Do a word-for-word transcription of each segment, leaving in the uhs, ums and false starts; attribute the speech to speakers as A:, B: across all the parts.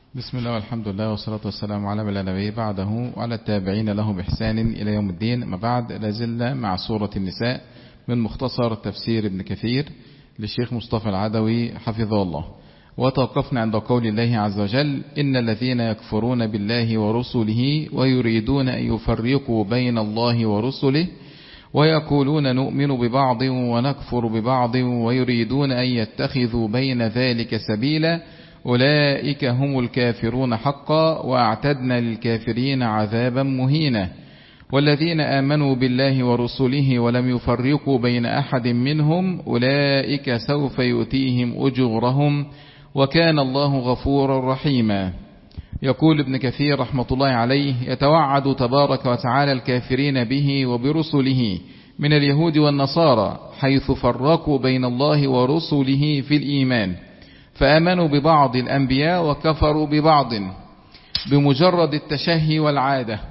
A: بسم الله والحمد لله والصلاة والسلام على من لا نبي بعده وعلى التابعين له بإحسان إلى يوم الدين. ما بعد، لازلنا مع سورة النساء من مختصر تفسير ابن كثير للشيخ مصطفى العدوي حفظه الله، وتوقفنا عند قول الله عز وجل: إن الذين يكفرون بالله ورسله ويريدون أن يفرقوا بين الله ورسله ويقولون نؤمن ببعض ونكفر ببعض ويريدون أن يتخذوا بين ذلك سبيلا أولئك هم الكافرون حقا وأعتدنا للكافرين عذابا مهينا. والذين آمنوا بالله ورسله ولم يفرقوا بين أحد منهم أولئك سوف يؤتيهم أجورهم وكان الله غفورا رحيما. يقول ابن كثير رحمة الله عليه: يتوعد تبارك وتعالى الكافرين به وبرسله من اليهود والنصارى حيث فرقوا بين الله ورسله في الإيمان، فآمنوا ببعض الأنبياء وكفروا ببعض بمجرد التشهي والعادة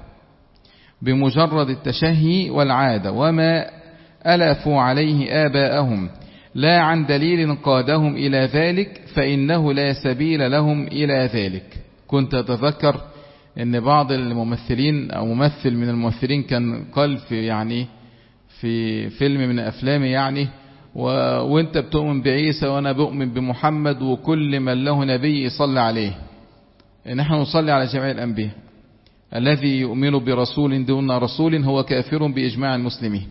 A: بمجرد التشهي والعادة وما ألفوا عليه آباءهم لا عن دليل قادهم إلى ذلك، فإنه لا سبيل لهم إلى ذلك. كنت أتذكر أن بعض الممثلين أو ممثل من الممثلين كان قال في يعني في فيلم من أفلامه يعني و... وانت بتؤمن بعيسى وانا بؤمن بمحمد وكل من له نبي يصلي عليه. نحن نصلي على جميع الأنبياء. الذي يؤمن برسول دون رسول هو كافر بإجماع المسلمين.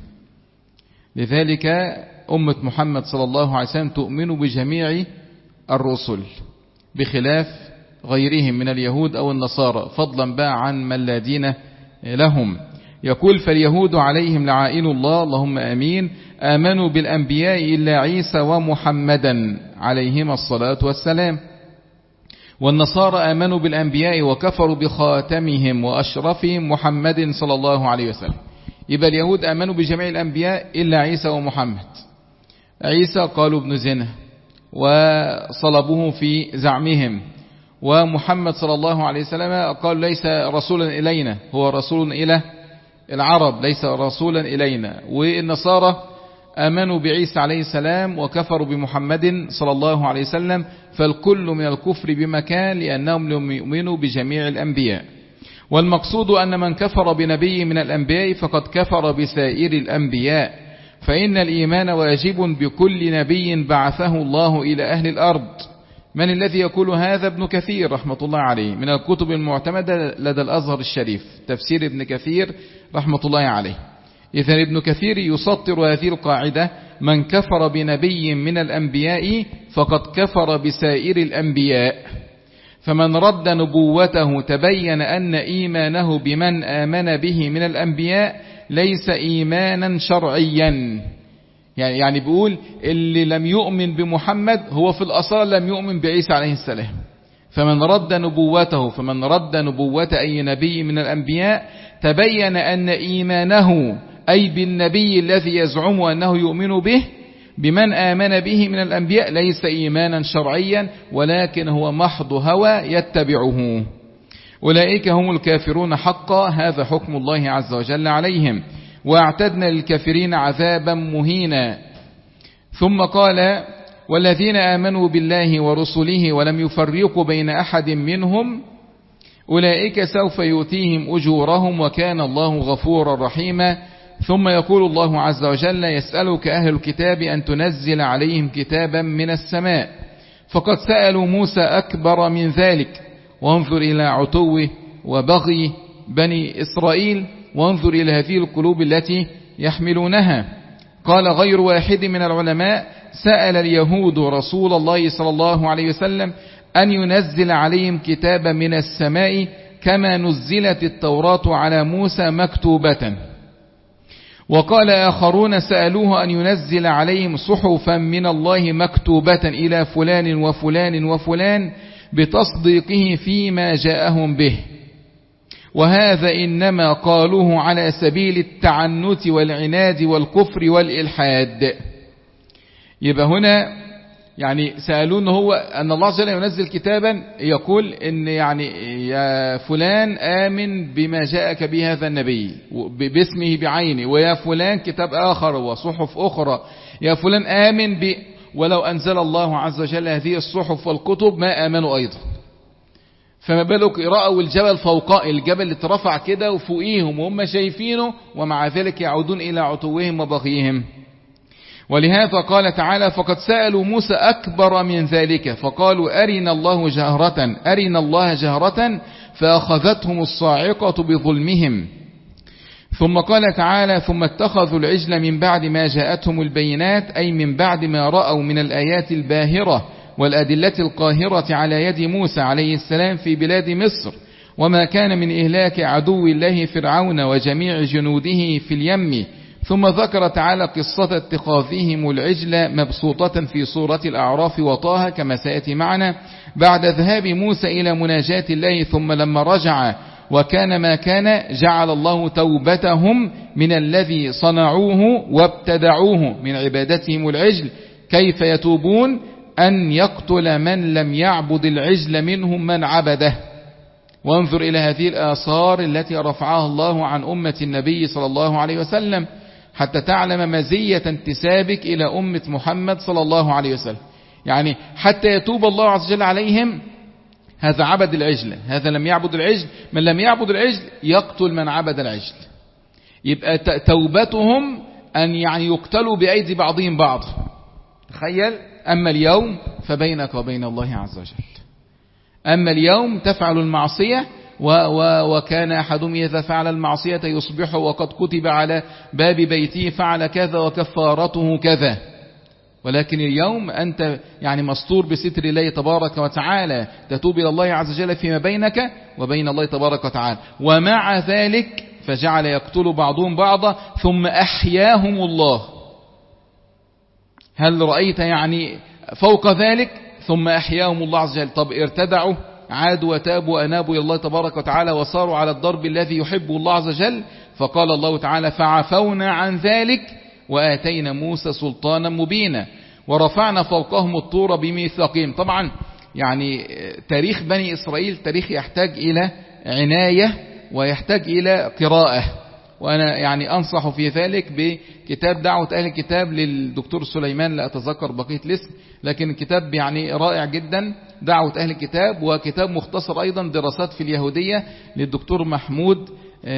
A: لذلك أمة محمد صلى الله عليه وسلم تؤمن بجميع الرسل بخلاف غيرهم من اليهود أو النصارى، فضلا بقى عن من لا دين لهم. يقول: فاليهود عليهم لعائن الله اللهم آمين آمنوا بالأنبياء إلا عيسى ومحمدا عليهما الصلاة والسلام، والنصارى آمنوا بالأنبياء وكفروا بخاتمهم وأشرفهم محمد صلى الله عليه وسلم. يبقى اليهود آمنوا بجميع الأنبياء إلا عيسى ومحمد. عيسى قالوا ابن زنا وصلبوه في زعمهم، ومحمد صلى الله عليه وسلم قال ليس رسولا إلينا، هو رسول إلى العرب ليس رسولا إلينا. والنصارى آمنوا بعيسى عليه السلام وكفروا بمحمد صلى الله عليه وسلم، فالكل من الكفر بمكان لأنهم لم يؤمنوا بجميع الأنبياء. والمقصود أن من كفر بنبي من الأنبياء فقد كفر بسائر الأنبياء، فإن الإيمان واجب بكل نبي بعثه الله إلى أهل الأرض. من الذي يقول هذا؟ ابن كثير رحمة الله عليه من الكتب المعتمدة لدى الأزهر الشريف، تفسير ابن كثير رحمة الله عليه. إذن ابن كثير يسطر هذه القاعدة: من كفر بنبي من الأنبياء فقد كفر بسائر الأنبياء، فمن رد نبوته تبين أن إيمانه بمن آمن به من الأنبياء ليس إيمانا شرعيا. يعني يعني بيقول اللي لم يؤمن بمحمد هو في الأصل لم يؤمن بعيسى عليه السلام، فمن رد نبوته فمن رد نبوة أي نبي من الأنبياء تبين أن إيمانه أي بالنبي الذي يزعم أنه يؤمن به بمن آمن به من الأنبياء ليس إيمانا شرعيا، ولكن هو محض هوى يتبعه. أولئك هم الكافرون حقا، هذا حكم الله عز وجل عليهم، واعتدنا للكافرين عذابا مهينا. ثم قال: والذين آمنوا بالله ورسله ولم يفرقوا بين أحد منهم أولئك سوف يؤتيهم أجورهم وكان الله غفورا رحيما. ثم يقول الله عز وجل: يسألك أهل الكتاب أن تنزل عليهم كتابا من السماء، فقد سألوا موسى أكبر من ذلك، وانظر إلى عتو وبغي بني إسرائيل، وانظر إلى هذه القلوب التي يحملونها. قال غير واحد من العلماء: سأل اليهود رسول الله صلى الله عليه وسلم أن ينزل عليهم كتابا من السماء كما نزلت التوراة على موسى مكتوبة. وقال آخرون: سألوه أن ينزل عليهم صحفا من الله مكتوبة إلى فلان وفلان وفلان بتصديقه فيما جاءهم به، وهذا إنما قالوه على سبيل التعنت والعناد والكفر والإلحاد. يبقى هنا يعني سألون هو أن الله عز وجل ينزل كتابا يقول إن يعني يا فلان آمن بما جاءك به هذا النبي باسمه بعينه، ويا فلان كتاب آخر وصحف أخرى، يا فلان آمن ب ولو أنزل الله عز وجل هذه الصحف والكتب ما آمنوا أيضا. فما بالك رأوا الجبل فوق الجبل اللي اترفع كده وفوقيهم وهم شايفينه، ومع ذلك يعودون إلى عتوهم وبغيهم. ولهذا قال تعالى: فقد سألوا موسى أكبر من ذلك فقالوا أرنا الله جهرة أرنا الله جهرة فأخذتهم الصاعقة بظلمهم. ثم قال تعالى: ثم اتخذوا العجل من بعد ما جاءتهم البينات، أي من بعد ما رأوا من الآيات الباهرة والأدلة القاهرة على يد موسى عليه السلام في بلاد مصر، وما كان من إهلاك عدو الله فرعون وجميع جنوده في اليم. ثم ذكر تعالى قصة اتخاذهم العجل مبسوطة في سورة الأعراف وطه كما سيأتي معنا، بعد ذهاب موسى إلى مناجاة الله. ثم لما رجع وكان ما كان جعل الله توبتهم من الذي صنعوه وابتدعوه من عبادتهم العجل. كيف يتوبون؟ أن يقتل من لم يعبد العجل منهم من عبده. وانظر إلى هذه الآثار التي رفعها الله عن أمة النبي صلى الله عليه وسلم حتى تعلم مزية انتسابك إلى أمة محمد صلى الله عليه وسلم. يعني حتى يتوب الله عز وجل عليهم، هذا عبد العجل، هذا لم يعبد العجل، من لم يعبد العجل يقتل من عبد العجل. يبقى توبتهم أن يعني يقتلوا بأيدي بعضهم بعض. تخيل، أما اليوم فبينك وبين الله عز وجل. أما اليوم تفعل المعصية و و وكان أحدهم إذا فعل المعصية يصبح وقد كتب على باب بيته فعل كذا وكفارته كذا. ولكن اليوم أنت يعني مستور بستر الله تبارك وتعالى، تتوب إلى الله عز وجل فيما بينك وبين الله تبارك وتعالى. ومع ذلك فجعل يقتل بعضهم بعضا ثم أحياهم الله. هل رأيت يعني فوق ذلك؟ ثم أحياهم الله عز وجل. طب ارتدعوا، عادوا وتابوا وأنابوا إلى الله تبارك وتعالى وصاروا على الضرب الذي يحبه الله عز وجل. فقال الله تعالى: فعفونا عن ذلك وآتينا موسى سلطانا مبينا ورفعنا فوقهم الطور بميثاقهم. طبعا يعني تاريخ بني إسرائيل تاريخ يحتاج إلى عناية ويحتاج إلى قراءة، وأنا يعني أنصح في ذلك بكتاب دعوة أهل الكتاب للدكتور سليمان، لا أتذكر بقية الاسم، لكن الكتاب يعني رائع جدا، دعوة أهل الكتاب. وكتاب مختصر أيضا دراسات في اليهودية للدكتور محمود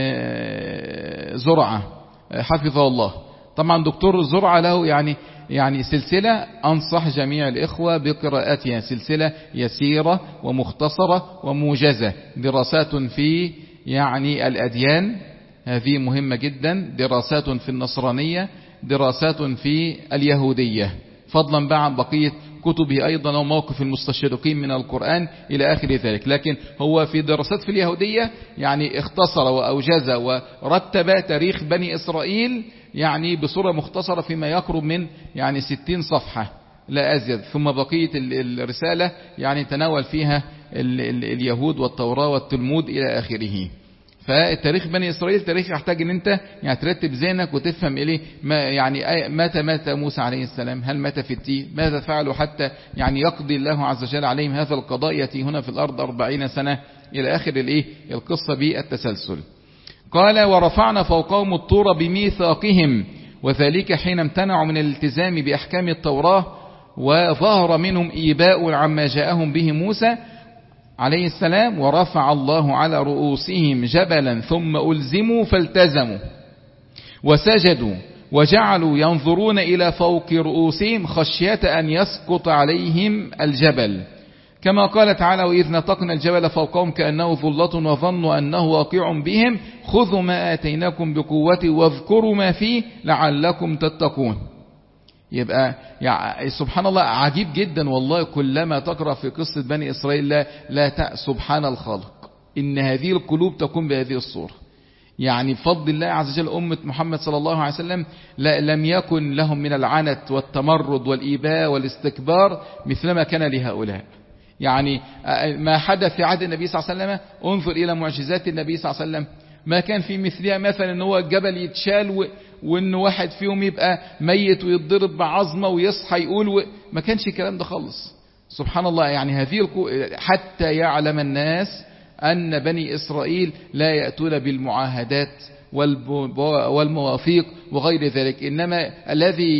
A: زرعة حفظه الله. طبعا دكتور زرعة له يعني يعني سلسلة أنصح جميع الإخوة بقراءتها، سلسلة يسيرة ومختصرة وموجزة، دراسات في يعني الأديان، هذه مهمة جدا، دراسات في النصرانية، دراسات في اليهودية، فضلا بقى عن بقية كتبه أيضا وموقف المستشرقين من القرآن إلى آخر ذلك. لكن هو في دراسات في اليهودية يعني اختصر وأوجز ورتب تاريخ بني إسرائيل يعني بصورة مختصرة فيما يقرب من يعني ستين صفحة لا أزيد. ثم بقية الرسالة يعني تناول فيها ال ال اليهود والتوراة والتلمود إلى آخره. فالتاريخ بني إسرائيل تاريخ يحتاج ان انت يعني ترتب ذهنك وتفهم إليه ما يعني متى مات موسى عليه السلام، هل مات في التيه، ماذا فعلوا حتى يعني يقضي الله عز وجل عليهم هذا القضاء، يأتي هنا في الأرض أربعين سنة إلى آخر الإيه القصة بالتسلسل. قال: ورفعنا فوقهم الطور بميثاقهم، وذلك حين امتنعوا من الالتزام بأحكام التوراة وظهر منهم إيباء عما جاءهم به موسى عليه السلام. ورفع الله على رؤوسهم جبلا ثم ألزموا فالتزموا وسجدوا وجعلوا ينظرون إلى فوق رؤوسهم خشية أن يسقط عليهم الجبل، كما قال تعالى: وإذ نطقنا الجبل فوقهم كأنه ظلة وظنوا أنه واقع بهم خذوا ما آتيناكم بقوة واذكروا ما فيه لعلكم تتقون. يبقى يعني سبحان الله عجيب جدا والله، كلما تقرأ في قصة بني إسرائيل لا, لا سبحان الخالق إن هذه القلوب تكون بهذه الصورة. يعني بفضل الله عز وجل أمة محمد صلى الله عليه وسلم لا لم يكن لهم من العنت والتمرد والإيباء والاستكبار مثلما كان لهؤلاء. يعني ما حدث في عهد النبي صلى الله عليه وسلم، انظر إلى معجزات النبي صلى الله عليه وسلم، ما كان في مثلها مثلا ان هو الجبل يتشال و... وان واحد فيهم يبقى ميت ويتضرب بعظمه ويصحى يقول و... ما كانش الكلام ده خالص. سبحان الله. يعني هذه الكو... حتى يعلم الناس ان بني اسرائيل لا ياتون بالمعاهدات والب... والمواثيق وغير ذلك، انما الذي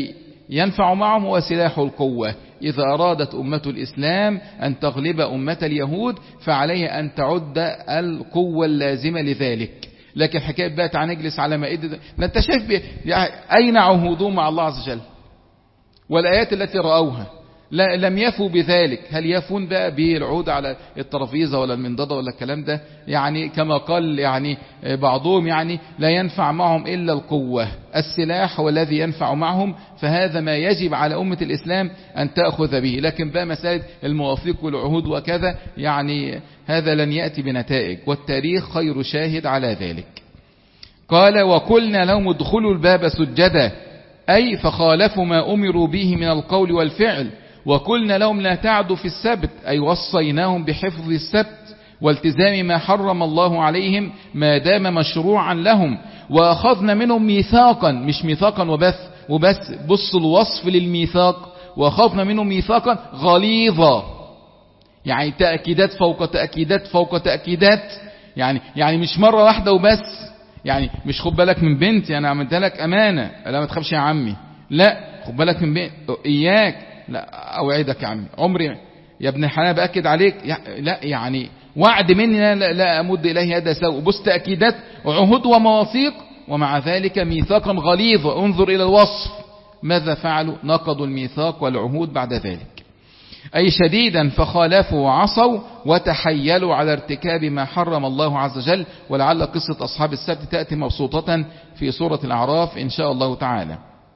A: ينفع معهم هو سلاح القوة. إذا أرادت أمة الإسلام أن تغلب أمة اليهود فعليها أن تعد القوة اللازمة لذلك. لكن حكاية بقى تعال نجلس على مائدة، ما أنت شايف يعني أين عهودهم مع الله عز وجل والآيات التي رأوها؟ لا لم يفوا بذلك. هل يفون بقى بالعود على الترابيزه ولا المنضده ولا الكلام ده؟ يعني كما قال يعني بعضهم يعني لا ينفع معهم إلا القوة، السلاح هو الذي ينفع معهم. فهذا ما يجب على أمة الإسلام أن تأخذ به. لكن بقى مسألة المواثيق والعهود وكذا يعني هذا لن يأتي بنتائج، والتاريخ خير شاهد على ذلك. قال وقلنا لهم ادخلوا الباب سجدا، أي فخالفوا ما أمروا به من القول والفعل. وقلنا لهم لا تعدوا في السبت، أي وصيناهم بحفظ السبت والتزام ما حرم الله عليهم ما دام مشروعا لهم. وأخذنا منهم ميثاقا، مش ميثاقا وبس وبس بص الوصف للميثاق، وأخذنا منهم ميثاقا غليظا، يعني تأكيدات فوق تأكيدات فوق تأكيدات، يعني يعني مش مرة واحدة وبس. يعني مش خد بالك من بنتي أنا عملت لك أمانة، لا ما تخافش يا عمي، لا خد بالك من بنتي إياك، لا أوعدك يا عمي عمري يا ابن الحلال بأكد عليك، لا يعني وعد مني لا, لا أمد إليه يد سوء. بص تأكيدات وعهود ومواثيق، ومع ذلك ميثاقا غليظا. انظر إلى الوصف ماذا فعلوا؟ نقضوا الميثاق والعهود بعد ذلك، أي شديدا فخالفوا وعصوا وتحيلوا على ارتكاب ما حرم الله عز وجل. ولعل قصة أصحاب السبت تأتي مبسوطة في سورة الأعراف إن شاء الله تعالى.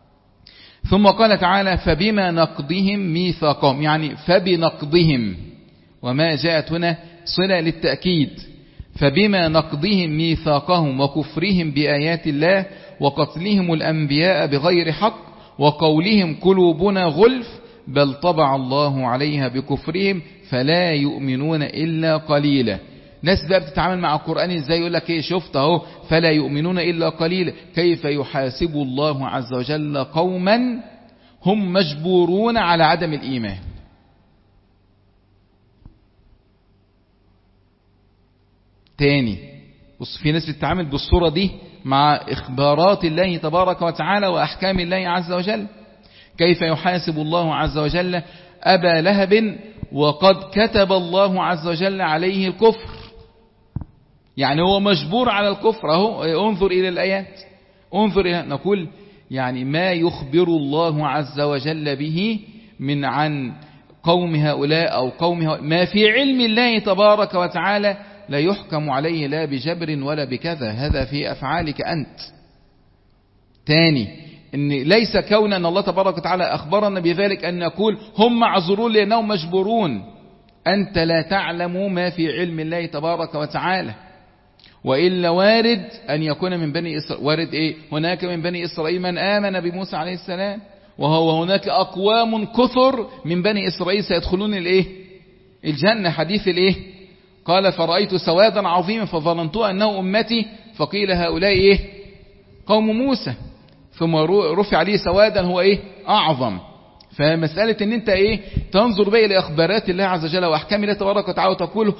A: ثم قال تعالى فبما نقضهم ميثاقهم، يعني فبنقضهم، وما جاءت هنا صلة للتأكيد. فبما نقضهم ميثاقهم وكفرهم بآيات الله وقتلهم الأنبياء بغير حق وقولهم قلوبنا غلف بل طبع الله عليها بكفرهم فلا يؤمنون إلا قليلا. ناس بقى بتتعامل مع القرآن ازاي؟ يقول لك ايه شفت اهو فلا يؤمنون إلا قليلا. كيف يحاسب الله عز وجل قوما هم مجبورون على عدم الإيمان؟ تاني بص في ناس بتتعامل بالصورة دي مع إخبارات الله تبارك وتعالى وأحكام الله عز وجل. كيف يحاسب الله عز وجل أبا لهب وقد كتب الله عز وجل عليه الكفر؟ يعني هو مجبور على الكفر اهو. انظر إلى الآيات، انظر إلى نقول يعني ما يخبر الله عز وجل به من عن قوم هؤلاء أو قوم هؤلاء ما في علم الله تبارك وتعالى لا يحكم عليه لا بجبر ولا بكذا، هذا في أفعالك أنت. تاني إن ليس كون أن الله تبارك وتعالى أخبرنا بذلك أن نقول هم معذورون لأنهم مجبورون. أنت لا تعلم ما في علم الله تبارك وتعالى، وإلا وارد أن يكون من بني إسرائيل. وارد إيه؟ هناك من بني إسرائيل من آمن بموسى عليه السلام، وهو هناك أقوام كثر من بني إسرائيل سيدخلون الإيه؟ الجنة. حديث الإيه؟ قال فرأيت سوادا عظيما فظننت أنه أمتي فقيل هؤلاء إيه؟ قوم موسى، ثم رفع عليه سوادا هو إيه؟ أعظم. فمسألة ان انت ايه تنظر بقى لأخبارات الله عز وجل وأحكام الله تبارك وتعالى وتقول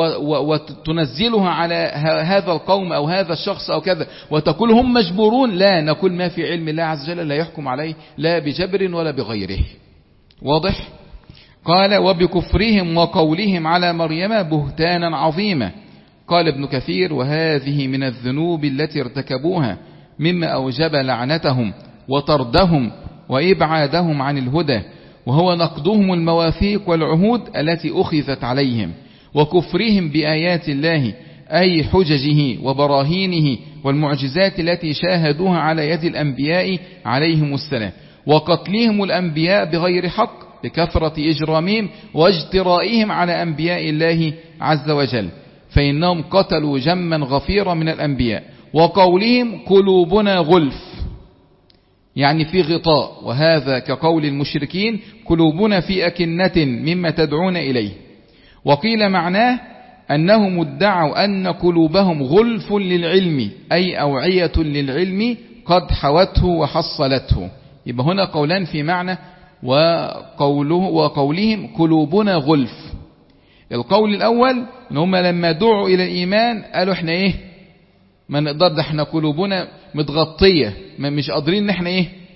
A: وتنزلها على هذا القوم أو هذا الشخص أو كذا وتقول هم مجبورون، لا نقول ما في علم الله عز وجل لا يحكم عليه لا بجبر ولا بغيره. واضح؟ قال وبكفرهم وقولهم على مريم بهتانا عظيما. قال ابن كثير وهذه من الذنوب التي ارتكبوها مما أوجب لعنتهم وطردهم وإبعادهم عن الهدى، وهو نقضهم المواثيق والعهود التي أخذت عليهم وكفرهم بآيات الله أي حججه وبراهينه والمعجزات التي شاهدوها على يد الأنبياء عليهم السلام، وقتلهم الأنبياء بغير حق بكثرة إجرامهم واجترائهم على أنبياء الله عز وجل، فإنهم قتلوا جما غفيرا من الأنبياء، وقولهم قلوبنا غلف يعني في غطاء، وهذا كقول المشركين قلوبنا في أكنة مما تدعون إليه. وقيل معناه أنهم ادعوا أن قلوبهم غلف للعلم أي أوعية للعلم قد حوته وحصلته. يبقى هنا قولان في معنى وقوله وقولهم قلوبنا غلف. القول الأول إن هم لما دعوا إلى الإيمان قالوا احنا ايه ما نقدر، ده احنا قلوبنا متغطية مش قادرين ان احنا ايه.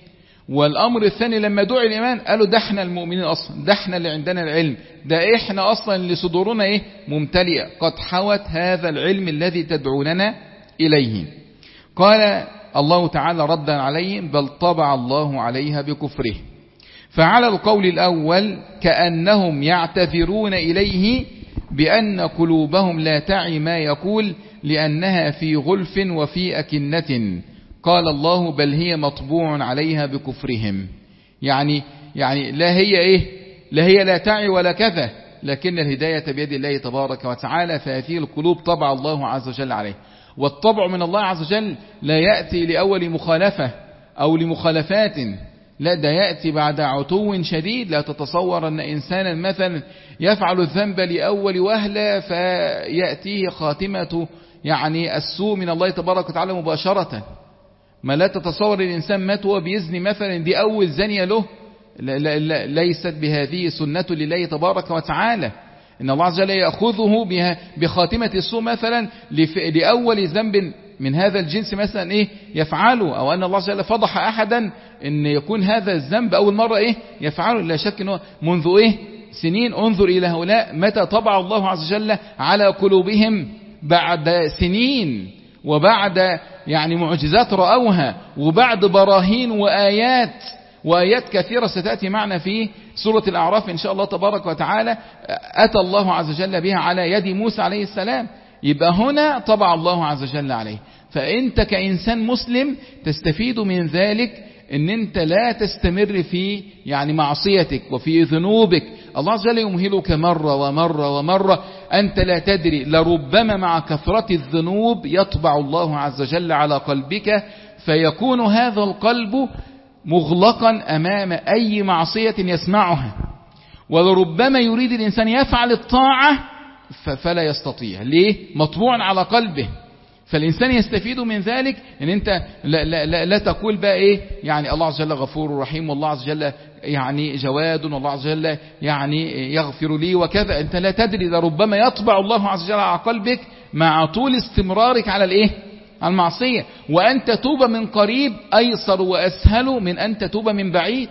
A: والأمر الثاني لما دعي الإيمان قالوا ده احنا المؤمنين أصلا، ده احنا اللي عندنا العلم، ده احنا أصلا اللي صدورنا ايه ممتلئة قد حوت هذا العلم الذي تدعوننا إليه. قال الله تعالى ردا عليهم بل طبع الله عليها بكفره. فعلى القول الأول كأنهم يعتذرون إليه بأن قلوبهم لا تعي ما يقول لأنها في غلف وفي أكنة. قال الله بل هي مطبوع عليها بكفرهم. يعني يعني لا هي إيه لا هي لا تعي ولا كذا، لكن الهداية بيد الله تبارك وتعالى، فهذه القلوب طبع الله عز وجل عليه. والطبع من الله عز وجل لا يأتي لأول مخالفة أو لمخالفات، لا ده يأتي بعد عتو شديد. لا تتصور أن إنسانا مثلا يفعل الذنب لأول وهلة فيأتيه خاتمة يعني السوء من الله تبارك وتعالى مباشرة. ما لا تتصور الإنسان مات وهو بيزني مثلا دي أول زنية له، لا لا لا ليست بهذه سنة لله تبارك وتعالى. إن الله عز وجل يأخذه بها بخاتمة السوء مثلا لأول ذنب من هذا الجنس مثلا إيه يفعله، أو أن الله عز وجل فضح أحدا إن يكون هذا الذنب أول مرة إيه يفعله. لا شك إنه منذ إيه سنين. انظر إلى هؤلاء متى طبع الله عز وجل على قلوبهم، بعد سنين وبعد يعني معجزات رأوها وبعد براهين وآيات وآيات كثيرة ستأتي معنا في سورة الأعراف إن شاء الله تبارك وتعالى، أتى الله عز وجل بها على يد موسى عليه السلام. يبقى هنا طبع الله عز وجل عليه. فأنت كإنسان مسلم تستفيد من ذلك ان انت لا تستمر في يعني معصيتك وفي ذنوبك. الله عز وجل يمهلك مرة ومرة ومرة، أنت لا تدري، لربما مع كثرة الذنوب يطبع الله عز وجل على قلبك، فيكون هذا القلب مغلقا أمام أي معصية يسمعها. ولربما يريد الإنسان يفعل الطاعة فلا يستطيع. ليه؟ مطبوع على قلبه. فالإنسان يستفيد من ذلك ان انت لا, لا, لا, لا تقول بقى ايه يعني الله عز وجل غفور رحيم والله عز وجل يعني جواد والله عز وجل يعني يغفر لي وكذا. انت لا تدري، لربما يطبع الله عز وجل على قلبك مع طول استمرارك على الايه على المعصية. وأن تتوب من قريب أيسر وأسهل من أن تتوب من بعيد.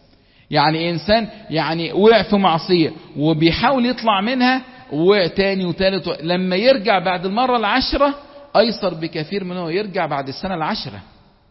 A: يعني إنسان يعني وقع في معصية وبيحاول يطلع منها وتاني وتالت، لما يرجع بعد المرة العشرة أيسر بكثير منه يرجع بعد السنة العشرة.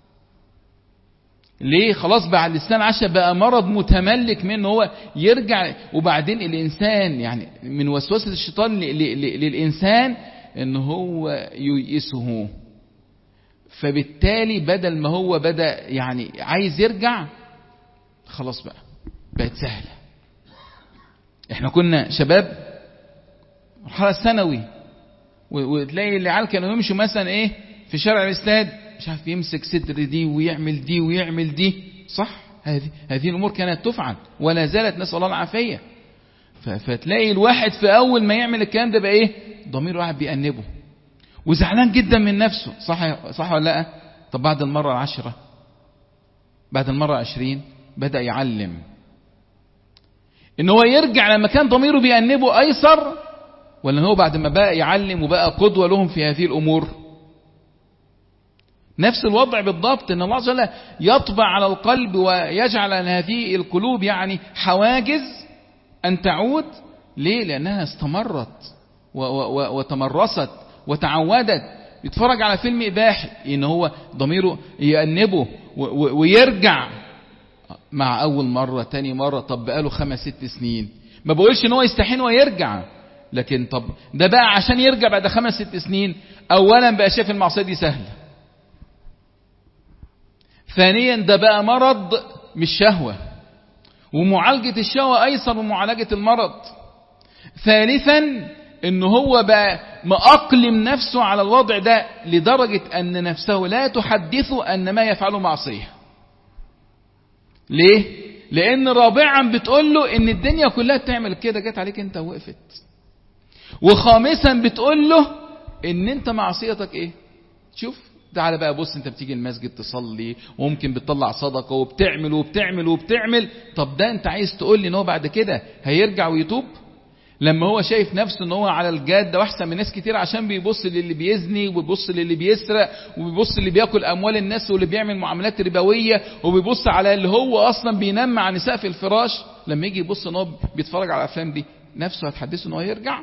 A: ليه؟ خلاص بعد السنة العشرة بقى مرض متملك منه هو يرجع. وبعدين الإنسان يعني من وسوسة الشيطان للإنسان إن هو ييئسه، فبالتالي بدل ما هو بدأ يعني عايز يرجع خلاص بقى بقت سهلة. احنا كنا شباب مرحلة ثانوي وتلاقي العيال كانوا يمشوا مثلا ايه في شارع الاستاد مش عارف يمسك صدر دي ويعمل دي ويعمل دي، صح؟ هذه هذه الامور كانت تفعل ولا زالت، نسأل الله العافية. فتلاقي الواحد في اول ما يعمل الكلام ده بقى ايه ضمير واحد بيأنبه وزعلان جدا من نفسه، صح صح ولا لا؟ طب بعد المرة العشرة بعد المرة عشرين بدأ يعلم ان هو يرجع لما كان ضميره بيأنبه ايسر، ولا هو بعد ما بقى يعلم وبقى قدوة لهم في هذه الامور. نفس الوضع بالضبط، ان الله عز وجل يطبع على القلب ويجعل هذه القلوب يعني حواجز ان تعود. ليه؟ لانها استمرت وتمرست وتعودت. يتفرج على فيلم إباحي ان هو ضميره يأنبه ويرجع مع اول مرة تاني مرة. طب بقاله خمس ست سنين، ما بقولش ان هو يستحين ويرجع، لكن طب ده بقى عشان يرجع بعد خمس ست سنين اولا بقى شايف المعصية دي سهلة، ثانيا ده بقى مرض مش شهوة، ومعالجة الشهوة ايسر من معالجة المرض، ثالثا ان هو بقى مأقلم نفسه على الوضع ده لدرجة ان نفسه لا تحدثه ان ما يفعله معصية. ليه؟ لان رابعا بتقول له ان الدنيا كلها بتعمل كده، جت عليك انت وقفت. وخامسا بتقول له ان انت معصيتك ايه؟ شوف تعالى بقى بص، انت بتيجي المسجد تصلي وممكن بتطلع صدقة وبتعمل وبتعمل وبتعمل. طب ده انت عايز تقول لي ان هو بعد كده هيرجع ويتوب؟ لما هو شايف نفسه ان هو على الجادة واحسن من ناس كتير، عشان بيبص للي بيزني وبيبص للي بيسرق وبيبص للي بياكل اموال الناس واللي بيعمل معاملات ربوية وبيبص على اللي هو اصلا بينام مع نساء في الفراش، لما يجي يبص ان هو بيتفرج على الافلام دي نفسه هتحدثه ان هو يرجع؟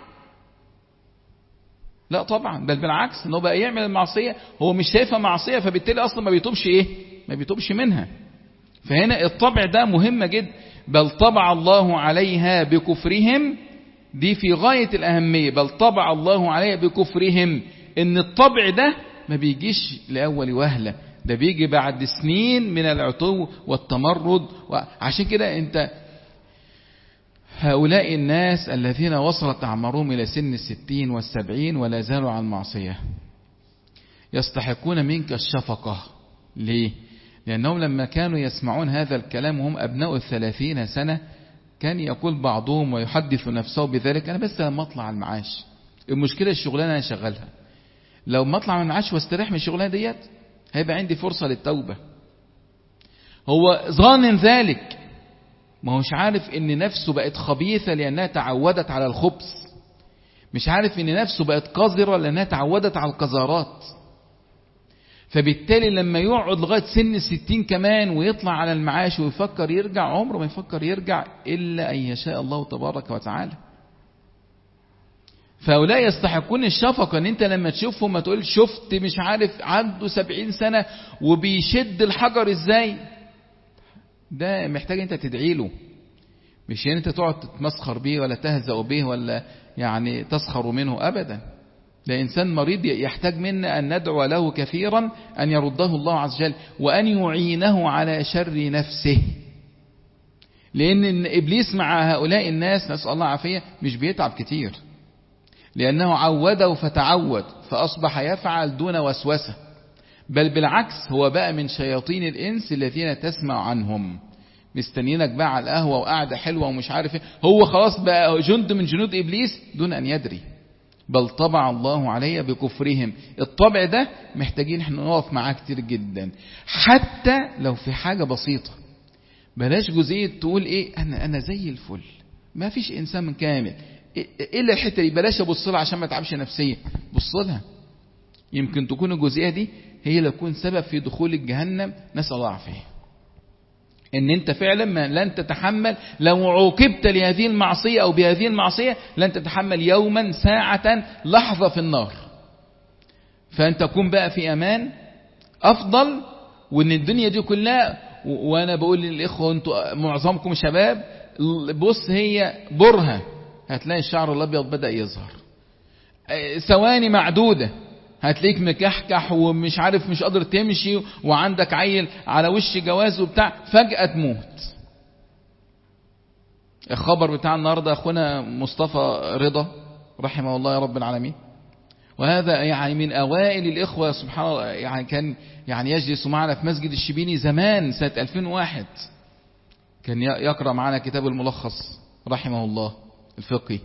A: لا طبعا، بل بالعكس، ان هو بقى يعمل المعصية هو مش شايفها معصية، فبالتالي اصلا ما بيتوبش ايه ما بيتوبش منها. فهنا الطبع ده مهم جدا. بل طبع الله عليها بكفرهم، دي في غاية الأهمية. بل طبع الله عليها بكفرهم، ان الطبع ده ما بيجيش لأول وهلة، ده بيجي بعد سنين من العتو والتمرد. عشان كده انت هؤلاء الناس الذين وصلت أعمارهم إلى سن الستين والسبعين ولا زالوا عن المعصية يستحقون منك الشفقة. ليه؟ لأنهم لما كانوا يسمعون هذا الكلام وهم أبناء الثلاثين سنة، كان يقول بعضهم ويحدث نفسه بذلك: أنا بس لما أطلع المعاش، المشكلة الشغلانة أنا شغلها، لو ما أطلع من المعاش واستريح من الشغلانة ديت هيبقى عندي فرصة للتوبة. هو ظان ذلك، ما هوش عارف ان نفسه بقت خبيثة لأنها تعودت على الخبث، مش عارف ان نفسه بقت قذرة لأنها تعودت على القذارات. فبالتالي لما يقعد لغاية سن الستين كمان ويطلع على المعاش ويفكر يرجع، عمره ما يفكر يرجع إلا أن يشاء الله تبارك وتعالى. فهؤلاء يستحقون الشفقة، ان انت لما تشوفهم ما تقول شفت مش عارف عنده سبعين سنة وبيشد الحجر ازاي، ده محتاج انت تدعي له، مش يعني انت تقعد تتمسخر به ولا تهزأ به ولا يعني تسخر منه ابدا. ده انسان مريض يحتاج منا ان ندعو له كثيرا ان يرده الله عز وجل وان يعينه على شر نفسه. لان ابليس مع هؤلاء الناس نسأل الله عافية مش بيتعب كتير، لانه عوده فتعود فاصبح يفعل دون وسوسة، بل بالعكس هو بقى من شياطين الانس الذين تسمع عنهم، مستنينك بقى على القهوة وقعدة حلوة ومش عارف ايه، هو خلاص بقى جند من جنود ابليس دون ان يدري. بل طبع الله عليه بكفرهم. الطبع ده محتاجين احنا نقف معاه كتير جدا، حتى لو في حاجة بسيطة. بلاش جزئية تقول ايه انا انا زي الفل، ما فيش انسان من كامل، ايه اللي الحتة دي بلاش ابص لها عشان ما تعبش نفسيا، بص لها، يمكن تكون الجزئية دي هي اللي تكون سبب في دخول الجهنم، نسأل الله العافية. ان انت فعلا ما لن تتحمل لو عوقبت لهذه المعصية او بهذه المعصية، لن تتحمل يوما ساعة لحظة في النار. فانت تكون بقى في امان افضل. وان الدنيا دي كلها، وانا بقول للاخوة انتوا معظمكم شباب، بص هي برهة هتلاقي الشعر الابيض بدأ يظهر، ثواني معدودة هتلاقيك مكحكح ومش عارف مش قادر تمشي وعندك عيل على وش جواز وبتاع، فجأة تموت. الخبر بتاع النهاردة أخونا مصطفى رضا رحمه الله يا رب العالمين، وهذا يعني من أوائل الإخوة سبحان الله، يعني كان يعني يجلس معنا في مسجد الشبيني زمان سنة ألفين وواحد، كان يقرأ معنا كتاب الملخص رحمه الله الفقهي،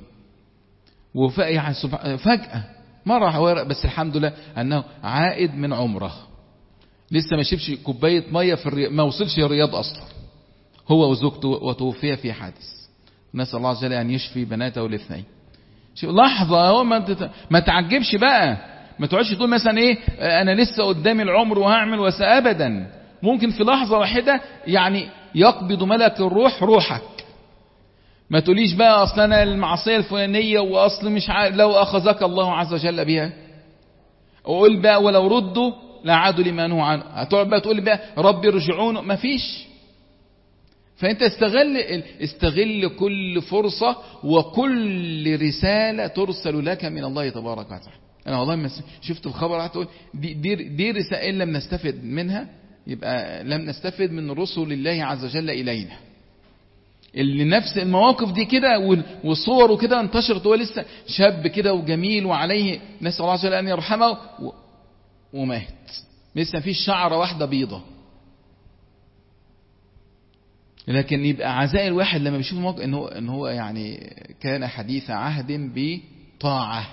A: وفجأة مرة، بس الحمد لله أنه عائد من عمره، لسه ما شبش كوباية مية في الرياض، ما وصلش الرياض أصلا هو وزوجته، وتوفي في حادث. نسأل الله عز وجل أن يشفي بناته الاثنين. لحظة هو ما, ما تعجبش بقى، ما تقعدش تقول مثلا إيه أنا لسه قدامي العمر وهعمل وسا، أبدا. ممكن في لحظة واحدة يعني يقبض ملك الروح روحك. ما تقوليش بقى أصلا أنا المعصية الفلانية وأصل مش عارف، لو أخذك الله عز وجل بها، وقول بقى ولو ردوا لعادوا لما نهوا عنه، هتقعد بقى تقول بقى ربي ارجعون، ما فيش. فأنت استغل استغل كل فرصة وكل رسالة ترسل لك من الله تبارك وتعالى. أنا والله ما شفت الخبر هتقول دي, دي, دي رسالة إن لم نستفد منها يبقى لم نستفد من رسل الله عز وجل إلينا. اللي نفس المواقف دي كده والصور وكده انتشرت، هو لسه شاب كده وجميل وعليه نسأل الله عز وجل أن يرحمه ومات، لسه فيش شعرة واحدة بيضة. لكن يبقى عزاء الواحد لما بيشوف موقف إن هو, إن هو يعني كان حديث عهد بطاعة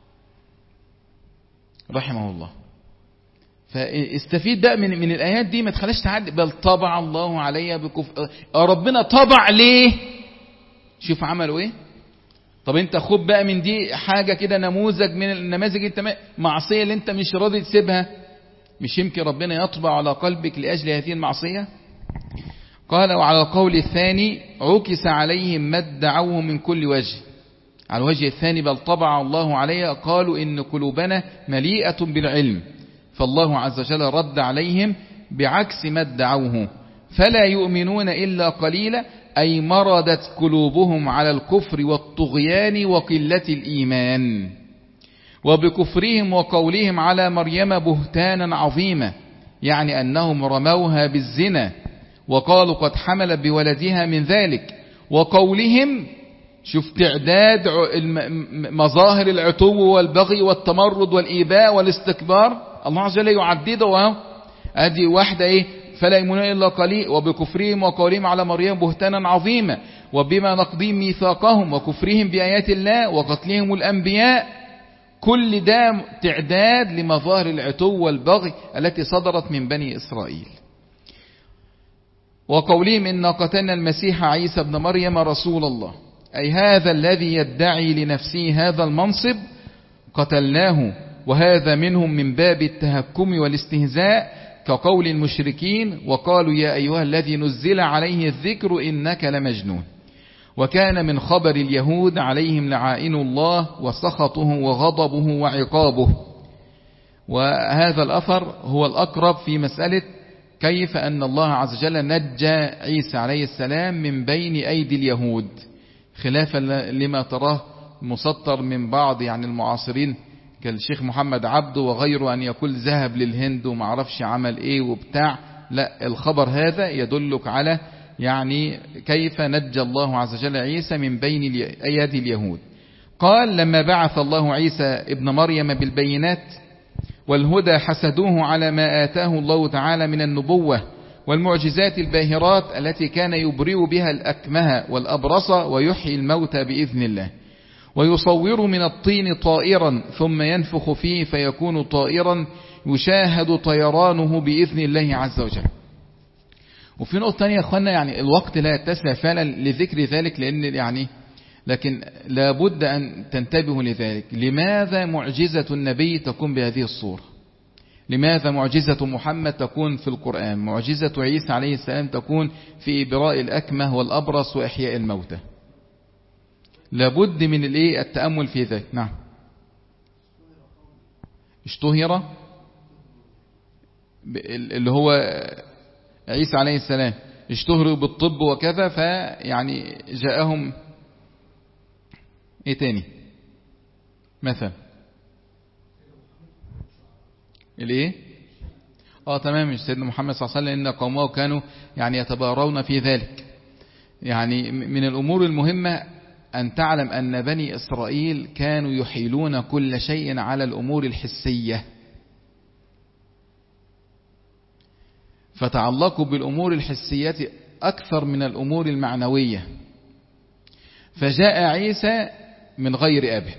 A: رحمه الله. فاستفيد بقى من من الآيات دي، ما تخليش تعدي. بل طبع الله عليها بكفر، ربنا طبع ليه؟ شوف عملوا ايه؟ طب انت خد بقى من دي حاجة كده، نموذج من النماذج، انت معصية اللي انت مش راضي تسيبها، مش يمكن ربنا يطبع على قلبك لأجل هذه المعصية؟ قال: وعلى القول الثاني عكس عليهم ما ادعوه من كل وجه. على الوجه الثاني بل طبع الله عليها، قالوا إن قلوبنا مليئة بالعلم، فالله عز وجل رد عليهم بعكس ما ادعوه، فلا يؤمنون إلا قليلا، أي مرضت قلوبهم على الكفر والطغيان وقلة الإيمان، وبكفرهم وقولهم على مريم بهتانا عظيما، يعني أنهم رموها بالزنا وقالوا قد حمل بولدها من ذلك، وقولهم، شوف تعداد مظاهر العتو والبغي والتمرد والإيباء والاستكبار، الله عز وجل يعدده، ادي واحدة ايه، فلا يؤمنون إلا قليل، وبكفرهم وقولهم على مريم بهتانا عظيما، وبما نقضيهم ميثاقهم وكفرهم بآيات الله وقتلهم الأنبياء. كل ده تعداد لمظاهر العتو والبغي التي صدرت من بني إسرائيل. وقولهم إن قتلنا المسيح عيسى ابن مريم رسول الله، أي هذا الذي يدعي لنفسه هذا المنصب قتلناه، وهذا منهم من باب التهكم والاستهزاء، كقول المشركين وقالوا يا أيها الذي نزل عليه الذكر إنك لمجنون. وكان من خبر اليهود عليهم لعائن الله وسخطه وغضبه وعقابه. وهذا الأثر هو الأقرب في مسألة كيف أن الله عز وجل نجى عيسى عليه السلام من بين أيدي اليهود، خلافا لما تراه مسطر من بعض يعني المعاصرين كالشيخ محمد عبده وغيره، أن يقول ذهب للهند وما عرفش عمل ايه وبتاع. لا، الخبر هذا يدلك على يعني كيف نجى الله عز وجل عيسى من بين أيدي اليهود. قال: لما بعث الله عيسى ابن مريم بالبينات والهدى حسدوه على ما آتاه الله تعالى من النبوة والمعجزات الباهرات التي كان يبرئ بها الأكمه والأبرص ويحيي الموتى بإذن الله، ويصور من الطين طائرا ثم ينفخ فيه فيكون طائرا يشاهد طيرانه بإذن الله عز وجل. وفي نقطة ثانية يا أخوانا، يعني الوقت لا يتسع فعلا لذكر ذلك، لأن يعني لكن لابد أن تنتبهوا لذلك. لماذا معجزة النبي تكون بهذه الصورة؟ لماذا معجزة محمد تكون في القرآن؟ معجزة عيسى عليه السلام تكون في إبراء الأكمه والأبرص وإحياء الموتى. لابد من الايه التأمل في ذلك. نعم. اشتهر اللي هو عيسى عليه السلام، اشتهروا بالطب وكذا، فيعني جاءهم ايه تاني مثلا الايه اه تمام، سيدنا محمد صلى الله عليه وسلم ان قومه كانوا يعني يتبارون في ذلك. يعني من الامور المهمة أن تعلم أن بني إسرائيل كانوا يحيلون كل شيء على الأمور الحسية، فتعلقوا بالأمور الحسية أكثر من الأمور المعنوية. فجاء عيسى من غير أب،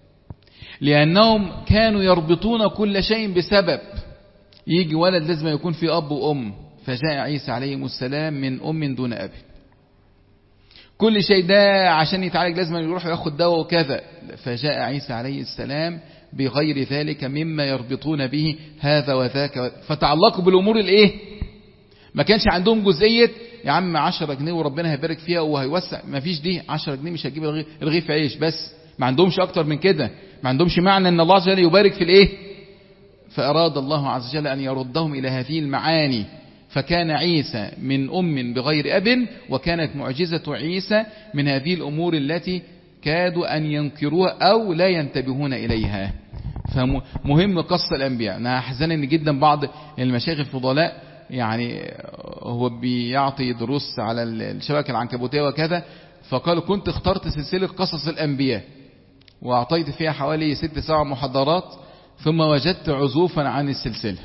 A: لأنهم كانوا يربطون كل شيء بسبب، يجي ولد لازم يكون في أب وأم، فجاء عيسى عليه السلام من أم دون أب. كل شيء ده عشان يتعالج لازم يروح ياخد دواء وكذا، فجاء عيسى عليه السلام بغير ذلك مما يربطون به هذا وذاك، فتعلقوا بالأمور الايه، ما كانش عندهم جزئية يا عم عشرة جنيه وربنا هيبارك فيها وهيوسع، ما فيش دي، عشرة جنيه مش هتجيب رغيف عيش، بس ما عندهمش اكتر من كده، ما عندهمش معنى ان الله عز وجل يبارك في الايه. فأراد الله عز وجل أن يردهم إلى هذه المعاني، فكان عيسى من أم بغير أب، وكانت معجزة عيسى من هذه الأمور التي كادوا أن ينكروها أو لا ينتبهون إليها. فمهم قصة الأنبياء. أنا أحزنني جدا بعض المشايخ الفضلاء، يعني هو بيعطي دروس على الشبكة العنكبوتية وكذا، فقالوا كنت اخترت سلسلة قصص الأنبياء وأعطيت فيها حوالي ست سبع محاضرات، ثم وجدت عزوفا عن السلسلة،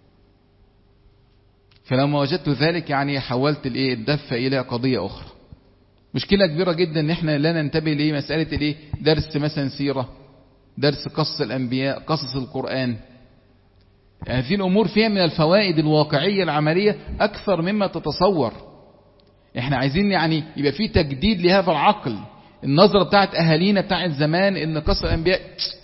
A: فلما وجدت ذلك يعني حولت الايه الدفة الى قضية اخرى. مشكلة كبيرة جدا ان احنا لا ننتبه ليه مسألة الايه درس مثلا سيرة، درس قصص الانبياء، قصص القرآن. يعني هذه الامور فيها من الفوائد الواقعية العملية اكثر مما تتصور. احنا عايزين يعني يبقى في تجديد لهذا العقل، النظرة بتاعت أهالينا بتاعت زمان إن قصة الأنبياء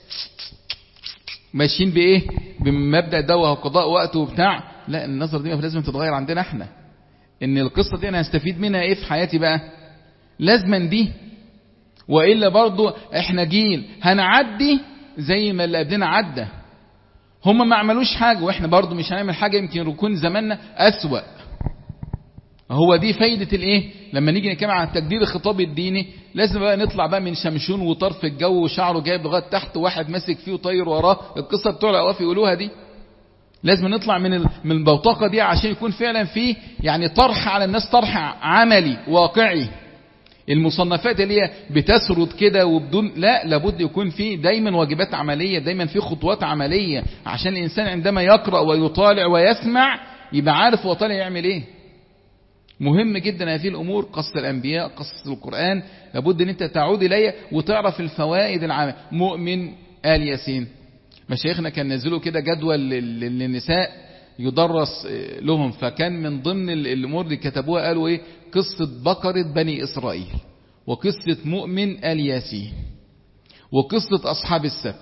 A: ماشيين بإيه بمبدأ ده وقضاء وقت وبتاع. لا، النظرة دي لازم تتغير عندنا احنا، إن القصة دي أنا هستفيد منها إيه في حياتي بقى، لازما دي، وإلا برضو احنا جيل هنعدي زي ما اللي قبلنا عدى. هم ما عملوش حاجة واحنا برضو مش هنعمل حاجة، يمكن يكون زماننا أسوأ. هو دي فايدة الايه لما نيجي نتكلم عن التجديد الخطابي الديني، لازم بقى نطلع بقى من شمشون وطرف الجو وشعره جايب لغايه تحت واحد ماسك فيه وطير وراه، القصه بتوع الاواف يقولوها دي. لازم نطلع من من البوتقه دي عشان يكون فعلا فيه يعني طرح على الناس، طرح عملي واقعي. المصنفات اللي هي بتسرد كده وبدون، لا، لابد يكون فيه دايما واجبات عمليه، دايما فيه خطوات عمليه، عشان الانسان عندما يقرا ويطالع ويسمع يبقى عارف هو طالع يعمل ايه. مهم جدا هذه الأمور، قصة الأنبياء، قصة القرآن، لابد أن أنت تعود إليه وتعرف الفوائد العامة. مؤمن آل ياسين، مشايخنا كان نزلوا كده جدول للنساء يدرس لهم، فكان من ضمن الأمور اللي كتبوها قالوا إيه، قصة بقرة بني إسرائيل، وقصة مؤمن آل ياسين، وقصة أصحاب السبت.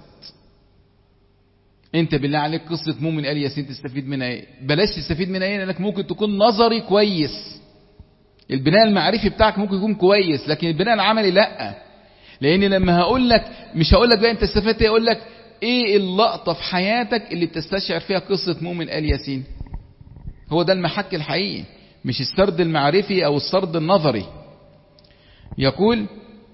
A: انت بالله عليك قصة مؤمن آل ياسين تستفيد منها ايه؟ بلاش تستفيد منها ايه، لانك ممكن تكون نظري كويس، البناء المعرفي بتاعك ممكن يكون كويس، لكن البناء العملي لا. لان لما هقول لك، مش هقول لك بقى انت استفدت ايه، اقول لك ايه اللقطة في حياتك اللي بتستشعر فيها قصة مؤمن آل ياسين. هو ده المحك الحقيقي، مش السرد المعرفي او السرد النظري. يقول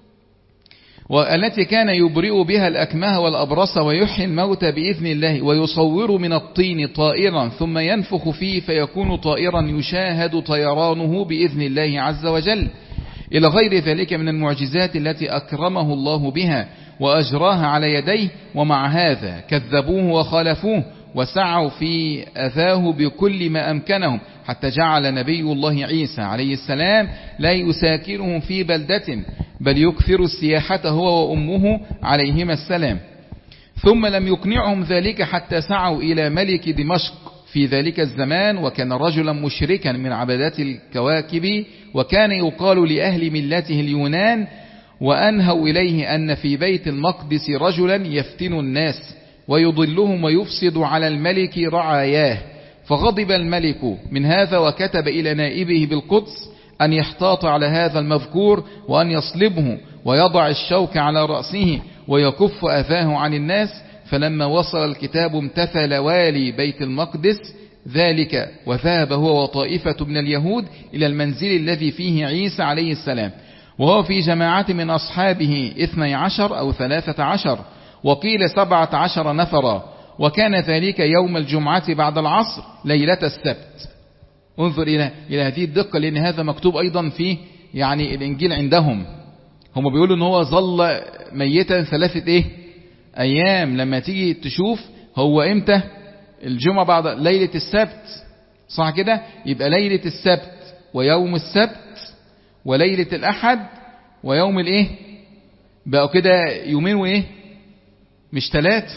A: والتي كان يبرئ بها الأكمه والأبرص ويحيي الموتى بإذن الله، ويصور من الطين طائرا ثم ينفخ فيه فيكون طائرا يشاهد طيرانه بإذن الله عز وجل، إلى غير ذلك من المعجزات التي أكرمه الله بها وأجراها على يديه. ومع هذا كذبوه وخالفوه وسعوا في أذاه بكل ما أمكنهم، حتى جعل نبي الله عيسى عليه السلام لا يساكنهم في بلدة، بل يكثر السياحة هو وأمه عليهما السلام. ثم لم يقنعهم ذلك حتى سعوا إلى ملك دمشق في ذلك الزمان، وكان رجلا مشركا من عبادات الكواكب، وكان يقال لأهل ملته اليونان، وأنهوا إليه أن في بيت المقدس رجلا يفتن الناس ويضلهم ويفسد على الملك رعاياه. فغضب الملك من هذا وكتب إلى نائبه بالقدس أن يحتاط على هذا المذكور، وأن يصلبه ويضع الشوك على رأسه ويكف أذاه عن الناس. فلما وصل الكتاب امتثل والي بيت المقدس ذلك، وذهب هو وطائفة من اليهود إلى المنزل الذي فيه عيسى عليه السلام، وهو في جماعة من أصحابه اثني عشر أو ثلاثة عشر، وقيل سبعة عشر نفرا، وكان ذلك يوم الجمعة بعد العصر ليلة السبت. انظر إلى إلى هذه الدقة، لأن هذا مكتوب أيضا في يعني الإنجيل عندهم. هم بيقولوا إن هو ظل ميتا ثلاثة إيه أيام. لما تيجي تشوف هو إمتى الجمعة بعد ليلة السبت، صح كده؟ يبقى ليلة السبت ويوم السبت وليلة الأحد ويوم الإيه، بقوا كده يومين وإيه، مش ثلاثة.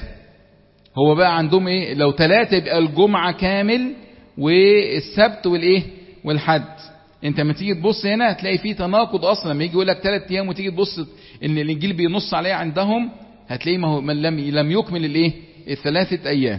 A: هو بقى عندهم إيه، لو ثلاثة يبقى الجمعة كامل والسبت والايه والحد. انت لما تيجي تبص هنا هتلاقي فيه تناقض اصلا، لما يجي يقول لك ثلاث ايام وتيجي تبص ان الانجيل بينص عليه عندهم، هتلاقيه ما هو من لم لم يكمل الايه الثلاثه ايام.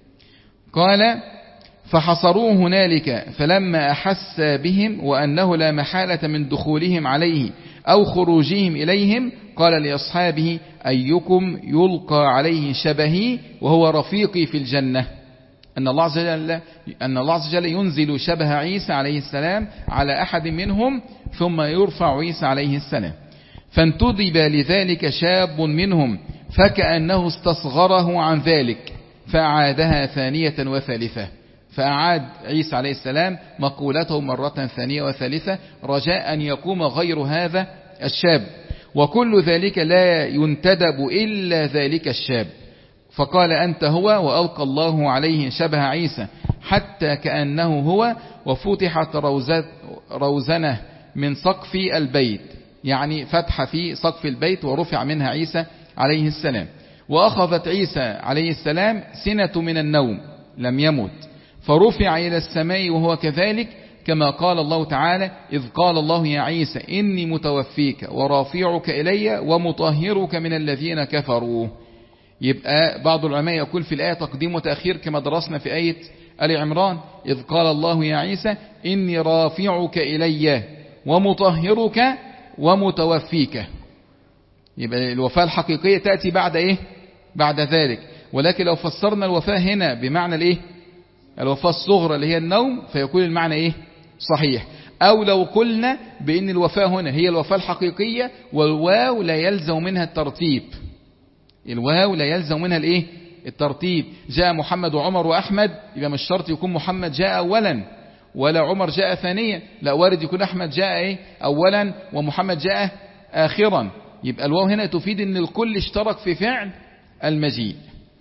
A: قال فحصروه هنالك، فلما احس بهم وانه لا محاله من دخولهم عليه او خروجهم اليهم، قال لاصحابه ايكم يلقى عليه شبهي وهو رفيقي في الجنه. أن الله عز وجل أن الله عز وجل ينزل شبه عيسى عليه السلام على أحد منهم ثم يرفع عيسى عليه السلام. فانتدب لذلك شاب منهم فكأنه استصغره عن ذلك، فأعادها ثانية وثالثة، فأعاد عيسى عليه السلام مقولته مرة ثانية وثالثة رجاء أن يقوم غير هذا الشاب، وكل ذلك لا ينتدب إلا ذلك الشاب. فقال أنت هو، وألقى الله عليه شبه عيسى حتى كأنه هو، وفتحت روزنة من سقف البيت، يعني فتح في سقف البيت ورفع منها عيسى عليه السلام. وأخذت عيسى عليه السلام سنة من النوم، لم يمت، فرفع إلى السماء وهو كذلك، كما قال الله تعالى إذ قال الله يا عيسى إني متوفيك ورافعك إلي ومطهرك من الذين كفروا. يبقى بعض العلماء يقول في الآية تقديم وتأخير كما درسنا في آية آل عمران إذ قال الله يا عيسى إني رافعك إلي ومطهرك ومتوفيك. يبقى الوفاة الحقيقية تأتي بعد إيه؟ بعد ذلك. ولكن لو فسرنا الوفاة هنا بمعنى الإيه؟ الوفاة الصغرى اللي هي النوم فيكون المعنى إيه؟ صحيح. أو لو قلنا بأن الوفاة هنا هي الوفاة الحقيقية والواو لا يلزم منها الترتيب. الواو لا يلزم منها الإيه؟ الترتيب. جاء محمد وعمر وأحمد، يبقى مش شرط يكون محمد جاء أولا ولا عمر جاء ثانيا، لا، وارد يكون أحمد جاء إيه؟ أولا ومحمد جاء آخرا. يبقى الواو هنا تفيد أن الكل اشترك في فعل المجيء.